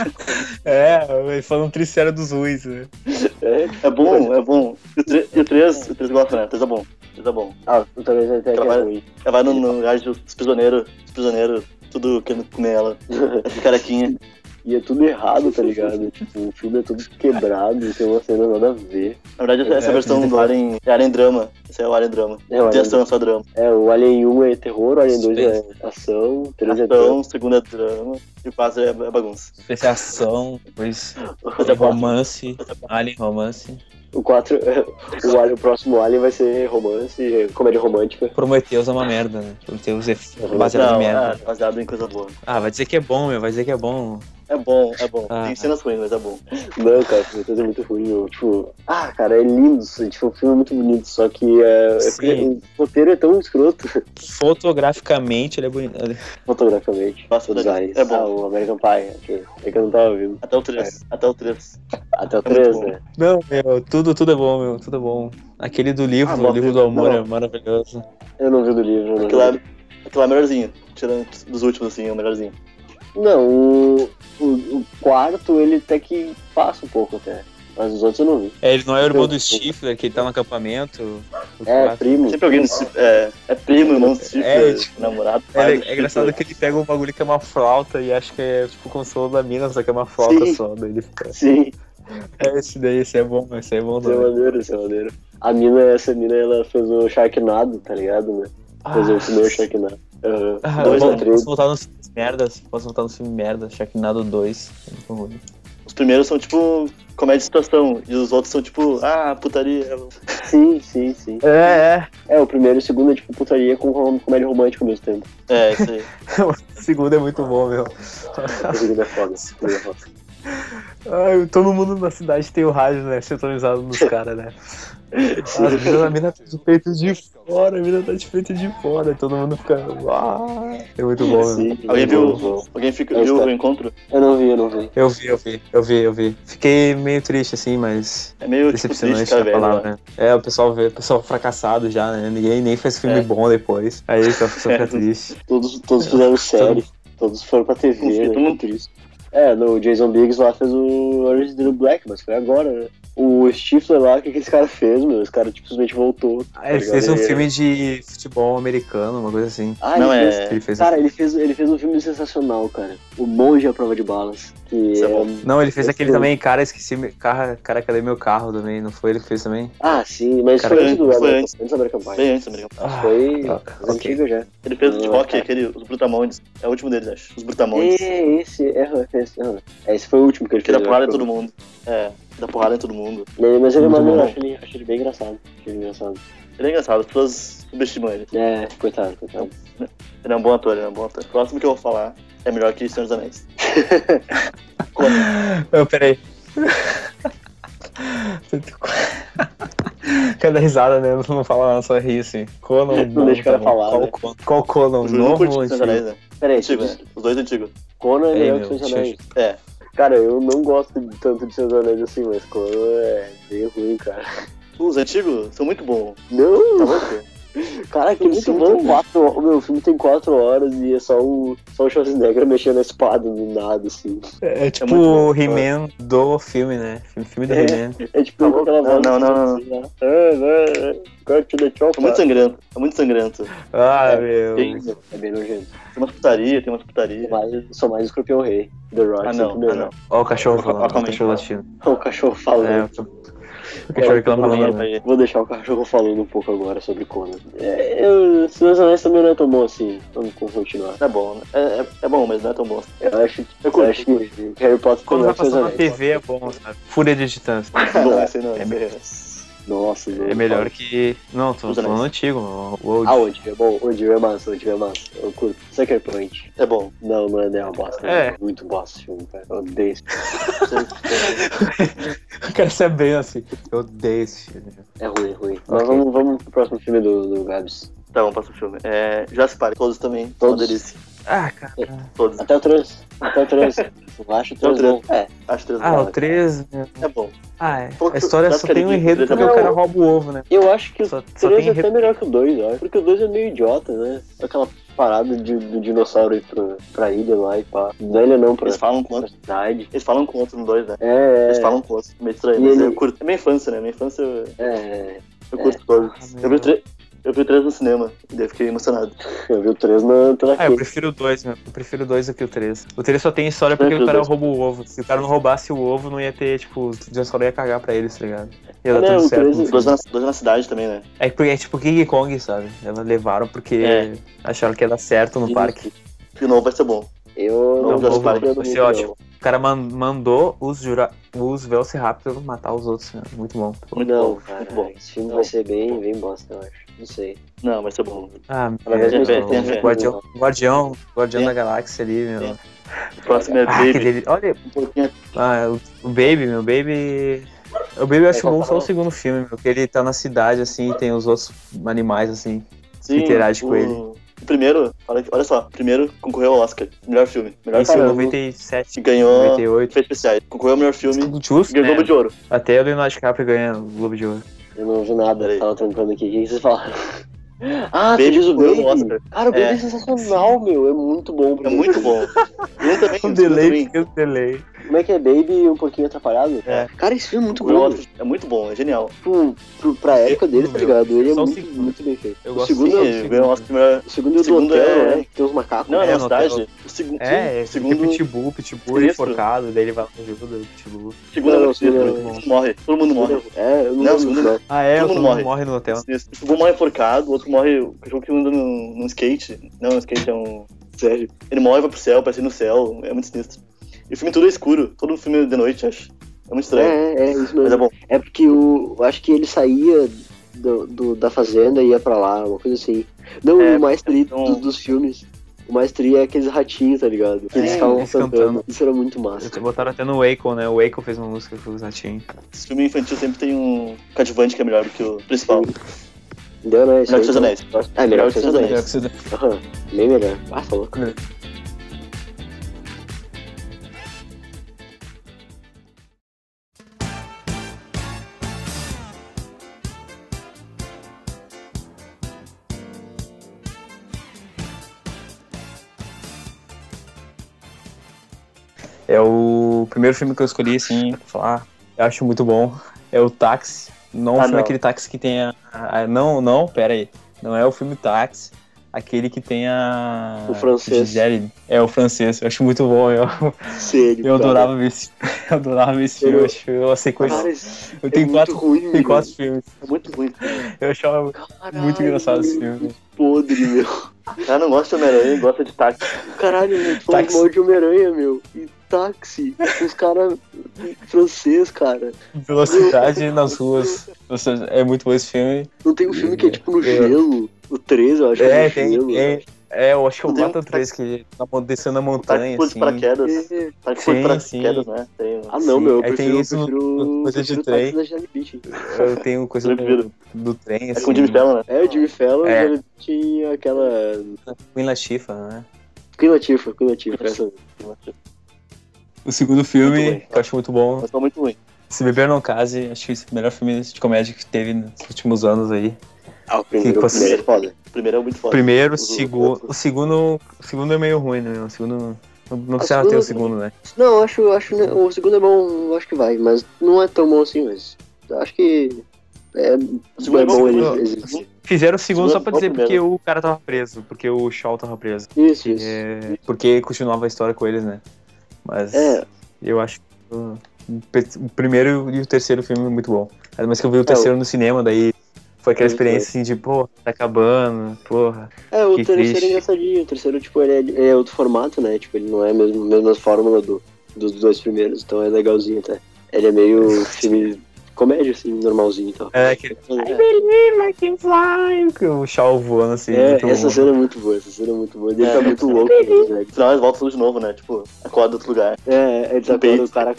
Ele falando tricera dos ruins, né? É bom. E o 3 gosta, né? O 3 é bom. O 3 até que é ruim. Ela vai no lugar dos prisioneiros, tudo querendo comer ela. Essa carequinha. E é tudo errado, tá ligado? Tipo, o filme é tudo quebrado, tem uma cena nada a ver. Na verdade, essa versão do Alien é Alien Drama. Esse é o Alien Drama. Terceiro é só drama. O Alien 1 é terror, o Alien 2 é ação, o 3 é drama. O segundo é drama e o 4 é bagunça. Ação, depois romance, Alien romance. O 4, o próximo Alien vai ser romance, comédia romântica. Prometheus é uma merda, né? Prometheus é baseado em merda. Baseado em coisa boa. Vai dizer que é bom, vai dizer que é bom. É bom. Tem cenas ruins, mas é bom. Não, cara, Prometheus é muito ruim, meu. Tipo, cara, é lindo, tipo, o filme é muito bonito, só que o roteiro é tão escroto. Fotograficamente ele é bonito. Fotograficamente. Nossa, o design. É bom. O American Pie, ok. É que eu não tava ouvindo. Até o 3. Até o 3, né? Não, meu, tudo é bom, meu, tudo é bom. Aquele do livro, o livro do amor é maravilhoso. Eu não vi o do livro. Aquilo é o melhorzinho. Tirando dos últimos, assim, é o melhorzinho. Não, o quarto ele até que passa um pouco até. Mas os outros eu não vi. Ele não é o irmão do Stifler, que ele tá no acampamento. Primo. Sempre alguém é primo, irmão do Stifler, tipo, namorado. É engraçado que ele pega um bagulho que é uma flauta e acha que é tipo o consolo da mina, só que é uma flauta só. Daí ele fica... Sim. Esse é bom, esse é bom. Esse é maneiro. Essa mina, ela fez o Sharknado, tá ligado, né? Fez o primeiro Sharknado. Posso voltar nos filmes merda, Sharknado 2. É muito ruim. Os primeiros são tipo comédia de situação, e os outros são tipo, putaria. Sim. O primeiro e o segundo é tipo putaria com comédia romântica ao mesmo tempo. Isso aí. O segundo é muito bom, meu. O segundo é foda. Ai, todo mundo na cidade tem o rádio, né? Sintonizado nos caras, né? A mina tá de peito de fora, a mina tá de peito de fora, e todo mundo fica. É muito bom, Sim. né? Alguém Muito viu? bom. Alguém viu o encontro? Eu não vi. Eu vi. Fiquei meio triste, assim, mas É meio decepcionante triste, cara, a velho. palavra, né? É, o pessoal fracassado já, né? Ninguém nem faz filme bom depois. Aí a pessoa fica triste. Todos fizeram série. Todos foram pra TV, né? Todo mundo triste. No Jason Biggs lá fez o Orange is the New Black, mas foi agora, né? O Stifler lá, o que esse cara fez, meu? Esse cara simplesmente voltou. Ele fez um filme de futebol americano, uma coisa assim. Não, Ele fez Cara, ele fez um filme sensacional, cara. O Monge à Prova de Balas. Que Isso é bom. Não, ele fez aquele também, cara, esqueci. Cara, cadê meu carro também? Não foi ele que fez também? Ah, sim, mas Cara, foi antes do foi American, antes. antes do American Pie. Bem antes, americano. Foi ok. antigo já. Ele fez o de rock, cara. os Brutamontes. É o último deles, acho. Os Brutamontes. Esse foi o último que ele Que fez. dá porrada em todo mundo. Dá porrada em todo mundo. Mas ele é Muito maneiro, bom. acho ele bem engraçado. Ele é engraçado, as pessoas subestimam ele. Coitado. Ele é um bom ator, O próximo que eu vou falar é melhor que Senhor dos Anéis. Peraí. Quer dar risada, né? Não fala nada, só rir assim. Conan, Não deixa o cara falar, né? Qual Conan? O Júlio não Novo curte ou Senhor dos Anéis, antigo? né? Peraí, Antigos. Os dois antigos. Conan é melhor meu, que Senhor dos Anéis. É. Cara, eu não gosto tanto de Senhor dos Anéis assim, mas Conan é bem ruim, cara. Os antigos são muito bons. Não! Tá louco? Cara, aquele filme tem 4 horas. O meu filme tem 4 horas e é só o Schwarzenegger mexendo na espada do nada, assim. É tipo muito bom. o He-Man do filme, né? Filme do He-Man. É tipo com aquela voz. Não. Cut to the chopper. É muito sangrento. Ah, meu. É bem nojento. Tem umas putaria. Sou mais Escorpião Rei. The Rock. Não. Ó o cachorro falando, o Calma aí. cachorro latindo. O cachorro falando. O cachorro que ela falando. Aí. Vou deixar o cachorro falando um pouco agora sobre Conan. Senhor dos Anéis também não é tão bom assim. Vamos continuar. É bom, né? É bom, mas não é tão bom. Eu acho que Harry Potter Quando vai melhor que Senhor passar dos na Anéis. TV é bom, sabe? Fúria de Titãs. Não, esse não. É Nossa, É melhor que. Não, tô Os falando Anéis. antigo, o Old. o Antigo é bom. O Antigo é massa. Eu curto. Sucker Punch. É bom. Não é nem uma bosta. É. Muito bosta esse filme, cara. Eu odeio esse O cara se é bem assim. Eu odeio esse filme. É ruim. Mas vamos pro próximo filme do Gabs. Tá, vamos passar o filme. Jurassic Park, todos também. Todos? Uma delícia. Ah, cara. Todos. Até o 3. Eu acho o 3 bom. Acho 3 Ah, o 3. É bom. A Pouco- história das só tem um carinhas, enredo porque não. o cara rouba o ovo, né? Eu acho que o Só 3 tem é até melhor que o 2, eu acho. Porque o 2 é meio idiota, né? Aquela parada do dinossauro ir pra ilha lá e pá. Da ilha não, pra Eles falam com outro. cidade. Eles falam com outro no 2, né? Eles É. falam com outro. Meio estranho, E mas ele- eu curto. É minha infância, né? Minha infância eu curto todos. Ah, Eu vi o 3. Eu vi o 3 no cinema, e daí eu fiquei emocionado. Eu vi o 3 na Ah, eu TV. prefiro o 2, meu. Eu prefiro o 2 do que o 3. O 3 só tem história porque o cara rouba o ovo. Se o cara não roubasse o ovo, não ia ter, tipo, o dinossauro ia cagar pra eles, tá ligado? Ia dar Não, tudo o certo. 3 no Dois filme. na cidade também, né? É porque é tipo King Kong, sabe? Elas levaram porque acharam que ia dar certo no Sim. parque. E o novo vai ser bom. Eu Não, tô vai esperando ser muito, ótimo. O cara mandou os Velociraptor matar os outros, né? Muito bom. Muito não, bom, cara, muito bom. esse filme vai ser bem bosta, eu acho. Não sei. Não, vai ser bom. Ah, Ela vai meu, ser bem, Guardião É. da Galáxia ali, meu. É. O próximo é Ah, que Baby. dele. Olha, Um pouquinho. o Baby, meu, Baby. O Baby eu acho qual bom só falou? o segundo filme, meu, porque ele tá na cidade, assim, e tem os outros animais, assim. Sim, interage com ele. O primeiro, olha só, o primeiro concorreu ao Oscar. Melhor filme. Melhor Esse é filme. 97, Que ganhou 98. efeitos especiais. Concorreu ao melhor filme. Justo, E ganhou o né? Globo de Ouro. Até o Leonardo DiCaprio ganha o Globo de Ouro. Eu não vi nada, Peraí. tava trampando aqui. O que vocês falaram? Ah, Baby você diz o ganhou o Baby? Oscar. Cara, o Baby É. é sensacional, meu. É muito bom. É muito bom. Um também, O o delay, segundo o delay. Como é que é Baby um pouquinho atrapalhado? É. Cara, esse filme é muito concorreu ao bom. Oscar. É muito bom, é genial. Pra época dele, tá ligado? Ele é Só o muito, segundo. muito bem feito. Eu O gosto segundo Sim, é ele ganhou o Oscar de melhor. o segundo é do segundo hotel, é- né? Que tem os macacos. Não, É, é no na hotel. cidade. O segundo. É, o segundo. Pitbull é Sinistro. enforcado, daí ele vai lá e ajuda o Pitbull. O segundo é Não, muito sinistro. não, Todo mundo morre. Todo mundo morre. É, eu não Não, o lembro. segundo Não. Ah, é, Todo todo mundo mundo morre. morre no hotel. Sinistro. O Pitbull morre enforcado, o outro morre. O cachorro que anda num skate. Não, um skate é um. Sério. Ele morre, vai pro céu, parece ir no céu. É muito sinistro. E o filme tudo é escuro. Todo filme de noite, acho. É muito estranho. É isso Mas é mesmo. bom. É porque eu acho que ele saía da fazenda e ia pra lá, uma coisa assim. Não, É, o mais triste então- dos filmes. O mais tri é aqueles ratinhos, tá ligado? Que eles ficavam eles cantando. cantando. Isso era muito massa. Botaram até no Waco, né? O Waco fez uma música com os ratinhos. Esse filme infantil sempre tem um coadjuvante que é melhor do que o principal. Entendeu, né? Melhor que Seus Anéis. É, melhor que Seus Anéis. Melhor que você- Aham, bem melhor. Ah, falou. É o primeiro filme que eu escolhi, assim, pra falar. Eu acho muito bom. É o Táxi. Não o filme não. aquele Táxi que tem Não, pera aí. Não é o filme Táxi. Aquele que tem a... O francês. Gisele. É o francês. Eu acho muito bom. Sério, Eu cara. adorava ver esse, eu adorava ver esse filme. Eu acho uma sequência. Cara, Eu tenho muito ruim, tem meu. 4 filmes. É muito ruim. Eu achava muito engraçado esse filme. Podre, meu. O cara não gosta de Homem-Aranha, gosta de táxi. Caralho, meu, tu falou Táxi. mal de Homem-Aranha, meu. E táxi. Os caras francês, cara. Velocidade nas ruas. Nossa, é muito bom esse filme. Não tem um filme que é tipo no gelo. O 13, eu acho que é no gelo. Eu acho que é o Tem um- 4 ou 3 que ele tá descendo a O táxi montanha, pula de assim. paraquedas. É. Táxi pula de Sim, paraquedas, sim. né? Tem. Ah, não, Sim, meu, eu aí tem prefiro, isso no Coisa de prefiro o Trem. táxi da Jelly Beach. Eu tenho coisa Proibido. do trem, É assim. com o Jimmy Fallon, né? É, o Jimmy Fallon É. já tinha aquela... Queen Latifah, né? Queen Latifah, essa. O segundo Muito filme, ruim. que eu acho muito bom. Mas tá muito ruim. Se Beber Não Case, acho que esse é o melhor filme de comédia que teve nos últimos anos aí. Ah, o primeiro, Que o primeiro é foda. O primeiro é muito foda. Primeiro, O- o segundo é meio ruim, né? O segundo... Não precisa segundo- ter o segundo, né? Não, acho, né, o segundo é bom, eu acho que vai, mas não é tão bom assim, mas acho que segundo é é bom bom, ele eu- existir. Fizeram o segundo só pra Segundo, dizer não, porque primeiro. o cara tava preso, porque o Shaw tava preso. Isso, isso. Porque continuava a história com eles, né? Mas É. eu acho que o primeiro e o terceiro filme é muito bom. Mas que eu vi o terceiro no cinema, daí foi aquela Muito experiência assim de, pô, tá acabando, porra. É, o Que terceiro triste. é engraçadinho, o terceiro, tipo, ele é outro formato, né, tipo, ele não é a mesma fórmula dos dois primeiros, então é legalzinho até. Ele é meio filme comédia, assim, normalzinho e tal. É, aquele I believe I can fly, o Shaw voando assim, muito essa bom. cena é muito boa, essa cena é muito boa. Ele É, tá muito louco, né? No final eles voltam tudo de novo, né? Tipo, acorda em outro lugar. Ele tá quando o cara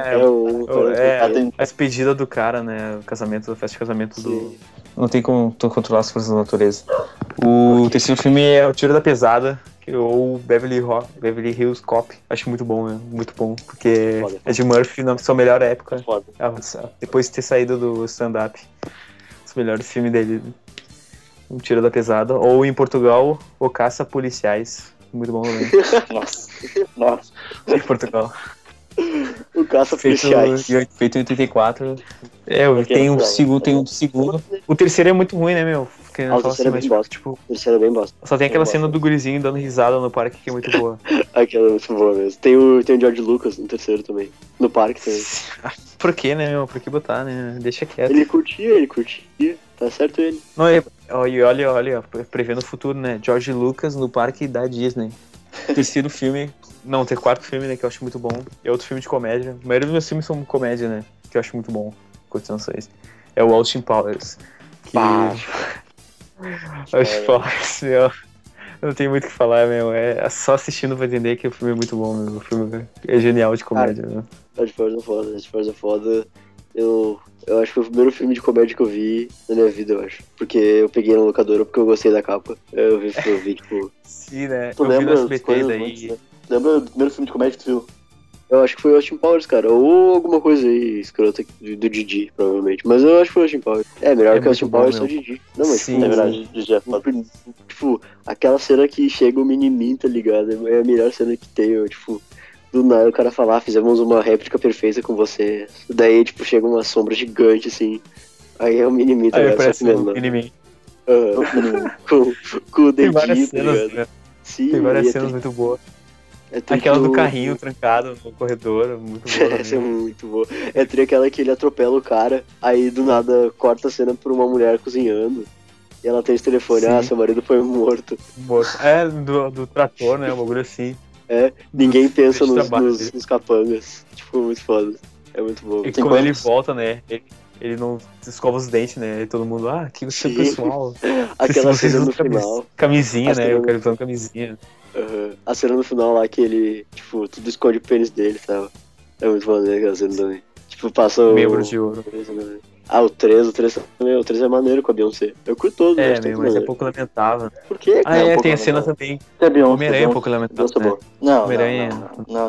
É, tem- a despedida do cara, né? O casamento, a festa de casamento do. Sim. Não tem como controlar as forças da natureza. O terceiro filme é O Tiro da Pesada, ou Beverly Hills Cop. Acho muito bom, né? Muito bom. Porque Foda. Ed Murphy na sua melhor época. Foda. Depois de ter saído do stand-up. Os melhores filmes dele. O Tiro da Pesada. Ou em Portugal, O Caça Policiais. Muito bom também. Nossa. Em Portugal. o caça Feito policiais. em 84. Porque Tem não um dá. segundo. O terceiro é muito ruim, né, meu? Porque Ah, o fala terceiro é mas, bem bosta. tipo, O terceiro é bem bosta. só tem aquela Eu cena gosto. do gurizinho dando risada no parque que é muito boa. Aquela é muito boa mesmo. Tem o George Lucas no terceiro também. No parque também. Por que, né, meu? Por que botar, né? Deixa quieto. Ele curtia. Tá certo ele. Não, olha, prevendo o futuro, né? George Lucas no parque da Disney. Terceiro filme. Não, tem quarto filme, né? Que eu acho muito bom. É outro filme de comédia. A maioria dos meus filmes são comédia, né? Que eu acho muito bom. Continuações. É o Austin Powers. Que... Pá. Austin Powers, meu. Eu não tenho muito o que falar, meu. É só assistindo pra entender que o filme é muito bom, meu. O filme é genial de comédia, né? Austin Powers é foda. Eu acho que foi o primeiro filme de comédia que eu vi na minha vida, eu acho. Porque eu peguei na locadora porque eu gostei da capa. Eu vi tipo... Sim, né? Tu Eu vi no lembra das SBT, coisas daí... antes, né? Lembra do primeiro filme de comédia que tu viu? Eu acho que foi o Austin Powers, cara. Ou alguma coisa aí escrota do Didi, provavelmente. Mas eu acho que foi o Austin Powers. É, melhor É que o Austin muito bom, Powers é o meu. Didi. Não, mas Sim, tipo, É verdade, de tipo, aquela cena que chega o Minimin, tá ligado? É a melhor cena que tem, tipo... Do nada o cara falar, fizemos uma réplica perfeita com você. Daí, tipo, chega uma sombra gigante, assim. Aí é o Minimin, tá Aí ligado? parece Só que um menor. mini Com o Tem dedinho, várias tá cenas, ligado? né? Sim, Tem várias e é cenas tri- muito boas. é tri Aquela que do o- carrinho trancado no corredor, muito boa Essa é também. muito boa. É tri aquela que ele atropela o cara, aí do nada corta a cena pra uma mulher cozinhando. E ela tem esse telefone, Sim. seu marido foi morto. Morto. É, do trator, né? Um bagulho assim. Ninguém pensa de nos trabalho capangas. Tipo, muito foda. É muito bom. E Tem quando ele quantos? volta, né? ele não escova os dentes, né? E todo mundo, que você Sim. pessoal. Aquela Vocês cena no usam final. Camisinha, A né? cena- Eu quero usar camisinha. A cena no final lá que ele, tipo, tudo esconde o pênis dele e tal. É muito maneiro aquela cena também. Tipo, passa o... Membros de ouro. O 3 também. O 3 é maneiro com a Beyoncé. Eu curto todos, É, acho todos mas é maneiro. pouco lamentável. Por quê, cara? um pouco Tem a cena lamentável. também. É Beyoncé. Homem-Aranha é um pouco lamentável. Beyoncé é Né? boa. Não, Homem-Aranha. não.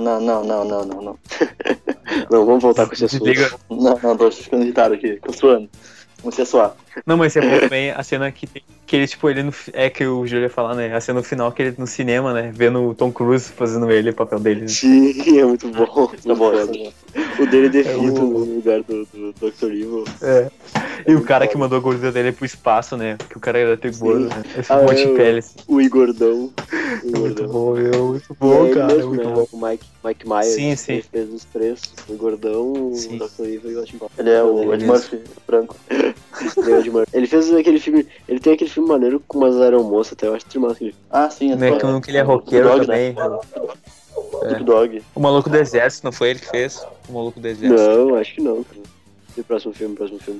Não, vamos voltar com esse assunto. Desliga. Não, tô ficando irritado aqui. Tô suando. Comecei a suar. Não, mas é bom também a cena que tem. Que ele, tipo, ele no. É que o Júlio ia falar, né? A cena no final que ele no cinema, né? Vendo o Tom Cruise fazendo ele, o papel dele. Né? Sim, é muito bom. Tá bom, tá bom. O dele definhado o- no lugar do Dr. Evil. É. E o cara que mandou a gordura dele pro espaço, né? Que o cara era ter gordo, né? Esse monte de pele, assim. O Igordão. É muito bom, muito E bom, é ele cara. mesmo, É muito né? bom. O Mike Myers. Sim, sim. Ele fez os três. O Igordão, Sim. o Dr. Evil e o Austin Powers. Ele é o Ele Ed mesmo. Murphy, branco. Ele fez aquele filme. Ele tem aquele filme maneiro com umas aeromoças até. Eu acho trimado aquele filme. Ah, sim. Né, que ele é roqueiro Dog, também. Snoop Dogg. O Maluco do Exército, não foi ele que fez? O Maluco do Exército. Não, acho que não, cara. E o próximo filme.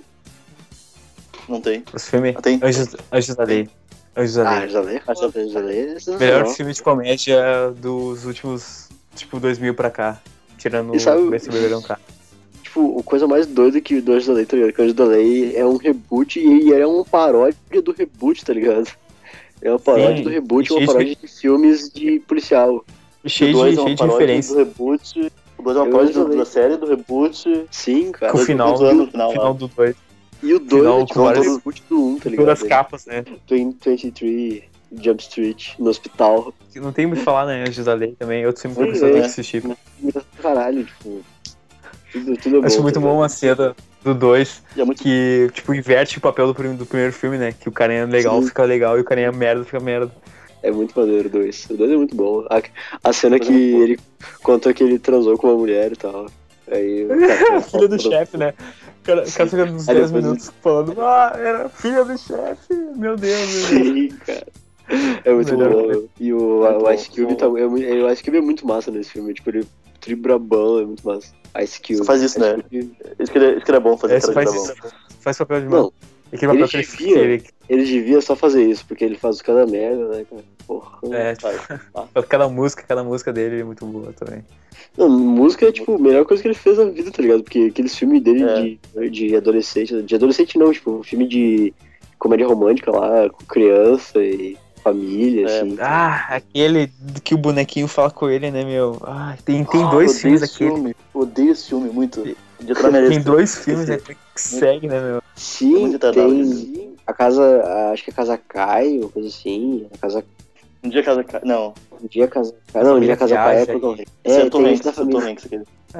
Não tem. Esse filme Ah, tem? Anjos da Lei. Anjos da Lei. Jalê? Jalê é Melhor sensacional. filme de comédia dos últimos, tipo, 2000 pra cá. Tirando E sabe- o Mestre Beberão Cá. Tipo, a coisa mais doida que do Anjos da Lei, tá ligado? Que o Anjos da Lei é um reboot e é uma paródia do reboot, tá ligado? É uma paródia Sim, do reboot, uma cheio paródia de filmes de policial. Cheio O dois de, é uma cheio de paródia referência. do reboot. O 2 é uma Eu paródia também. da série, do reboot. Sim, cara. Com o final, zoando no final, final lá. do 2. E o 2 final é com tipo o várias- reboot do 1, tá ligado? Todas as capas, né? 23 Jump Street, no hospital. Não tem muito o que falar, né? Anjos da Lei também. Outro filme que a Sim, pessoa tem é. que assistir. Muito caralho, tipo. Tudo é bom. Acho muito tá bom ligado? a cena do 2, E é muito que, tipo, inverte o papel do primeiro filme, né? Que o carinha legal Sim. fica legal e o carinha merda fica merda. É muito maneiro o 2. O 2 é muito bom. A cena Mas que é muito bom. ele conta que ele transou com uma mulher e tal. Aí o cara- Filha do chefe, né? O cara fica uns Aí 10 depois- minutos falando, era filha do chefe, meu Deus, meu Deus. Sim, cara. É muito Melhor bom. filme. E o Muito bom, Ice Cube bom. o Ice Cube é muito massa nesse filme. Tipo, ele tribrabão, é muito massa. Ice Cube. Só faz isso, Ice né? Cube. Isso que era bom fazer Esse cara de faz dragão. isso, faz papel de Não, mal. Aquele papel ele que devia. ele Ele devia só fazer isso, porque ele faz cada merda, né, cara? Porra. tipo, Vai. cada música dele é muito boa também. Não, música é, tipo, a melhor coisa que ele fez na vida, tá ligado? Porque aqueles filmes dele de adolescente... De adolescente não, tipo, filme de comédia romântica lá, com criança e família, É, assim. Aquele que o bonequinho fala com ele, né, meu? Tem Ah, dois odeio filmes esse aqui. filme. Odeio esse filme muito. Podia estar na minha Tem lista. dois filmes aqui que segue, né, meu? É Sim, muito agradável tem a casa... Acho que a casa cai, uma coisa assim. A casa... Um dia casa cai. Não, Um dia a casa cai. Não, um dia a casa cai é Viagem. pro Tom Hanks. esse é Tom tem Hanks, esse da esse é Tom família. Hanks aquele.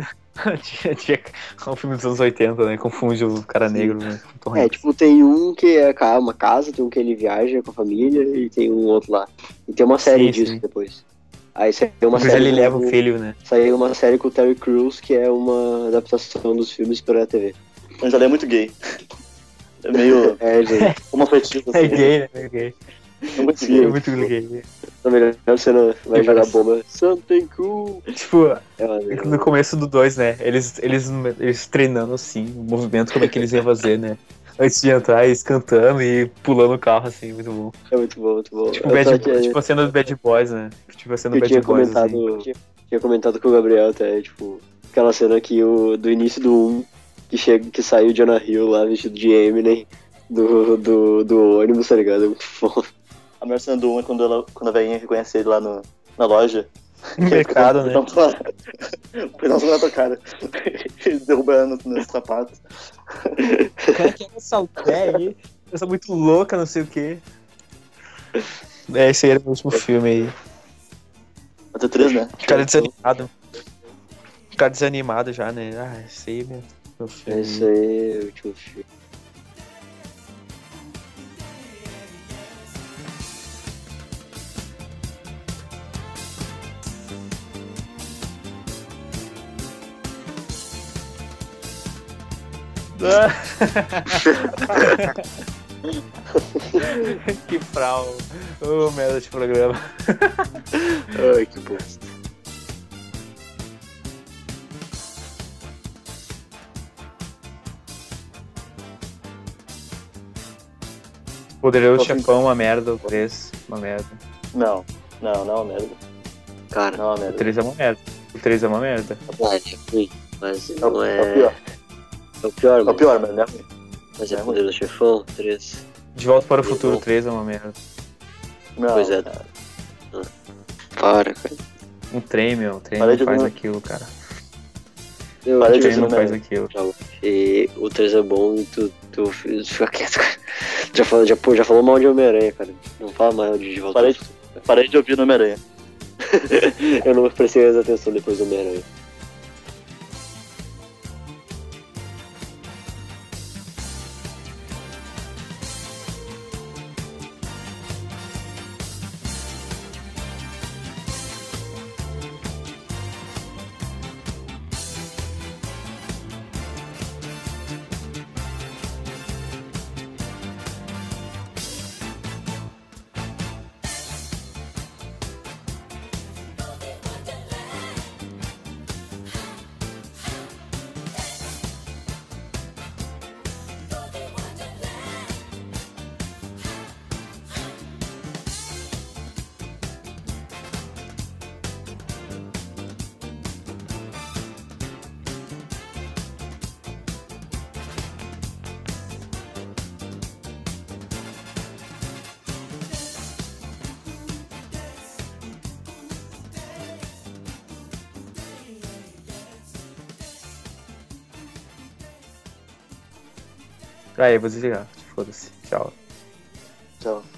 É um filme dos anos 80, né? Confunde o cara negro, né? com o Tom É, Hanks. tipo, tem um que é uma casa, tem um que ele viaja com a família e tem um outro lá. E tem uma série Sim, disso sim. depois. Aí saiu uma Depois série ele leva com- o filho, né? Saiu uma série com o Terry Crews, que é uma adaptação dos filmes pra TV. Mas ela é muito gay. É meio É, gente. homoafetivo, assim. É gay, né? É gay. É muito É gay. muito gay. Na melhor cena vai E jogar parece- bomba. Something cool. Tipo, É maneiro. no começo do 2, né? Eles treinando assim, o movimento, como é que eles iam fazer, né? Antes de entrar, eles cantando e pulando o carro, assim, muito bom. É muito bom, muito bom. Tipo, Eu só que- tipo a cena do Bad Boys, né? Tipo a cena eu do tinha Bad Boys, comentado, assim. tinha comentado com o Gabriel até, tipo, aquela cena que do início do 1, que saiu o Jonah Hill lá vestido de Eminem do ônibus, tá ligado? É muito foda. A melhor cena do 1 é quando a velhinha reconhece ele lá na loja. No mercado, né? Foi dar um soco na tua cara. Ele derruba ela nos sapatos. O cara quer essa pé aí, essa muito louca, não sei o quê. Esse aí era o último filme aí. Até 3, né? O cara desanimado. O cara desanimado já, né? Esse aí, meu filme. Esse aí é o último filme. Que frau. Ô, merda de programa. Ai, que bom. Poderoso Qual filme? Chefão, uma merda. O 3, uma merda. Não, é uma merda. Cara, Não é uma O merda. 3 é uma merda. O 3 é uma merda. é ruim, mas É não o é. pior. É o pior, É o mano. pior, mas não é ruim. Mas é é ruim. Poderoso Chefão, 3. De Volta para o Não. Futuro 3 é uma merda. Não, Pois é. cara. Para, cara. Um trem, meu. O trem Parei não de faz ver. aquilo, cara. Eu, Parei O de trem não ver faz Homem-Aranha. aquilo. E o 3 é bom e tu fica quieto, cara. Já falou mal de Homem-Aranha, cara. Não fala mal de Volta Parei, ao Futuro. parei de ouvir no Homem-Aranha. Eu não prestei mais atenção depois do Homem-Aranha. Aí, eu vou desligar. Foda-se. Tchau. Tchau.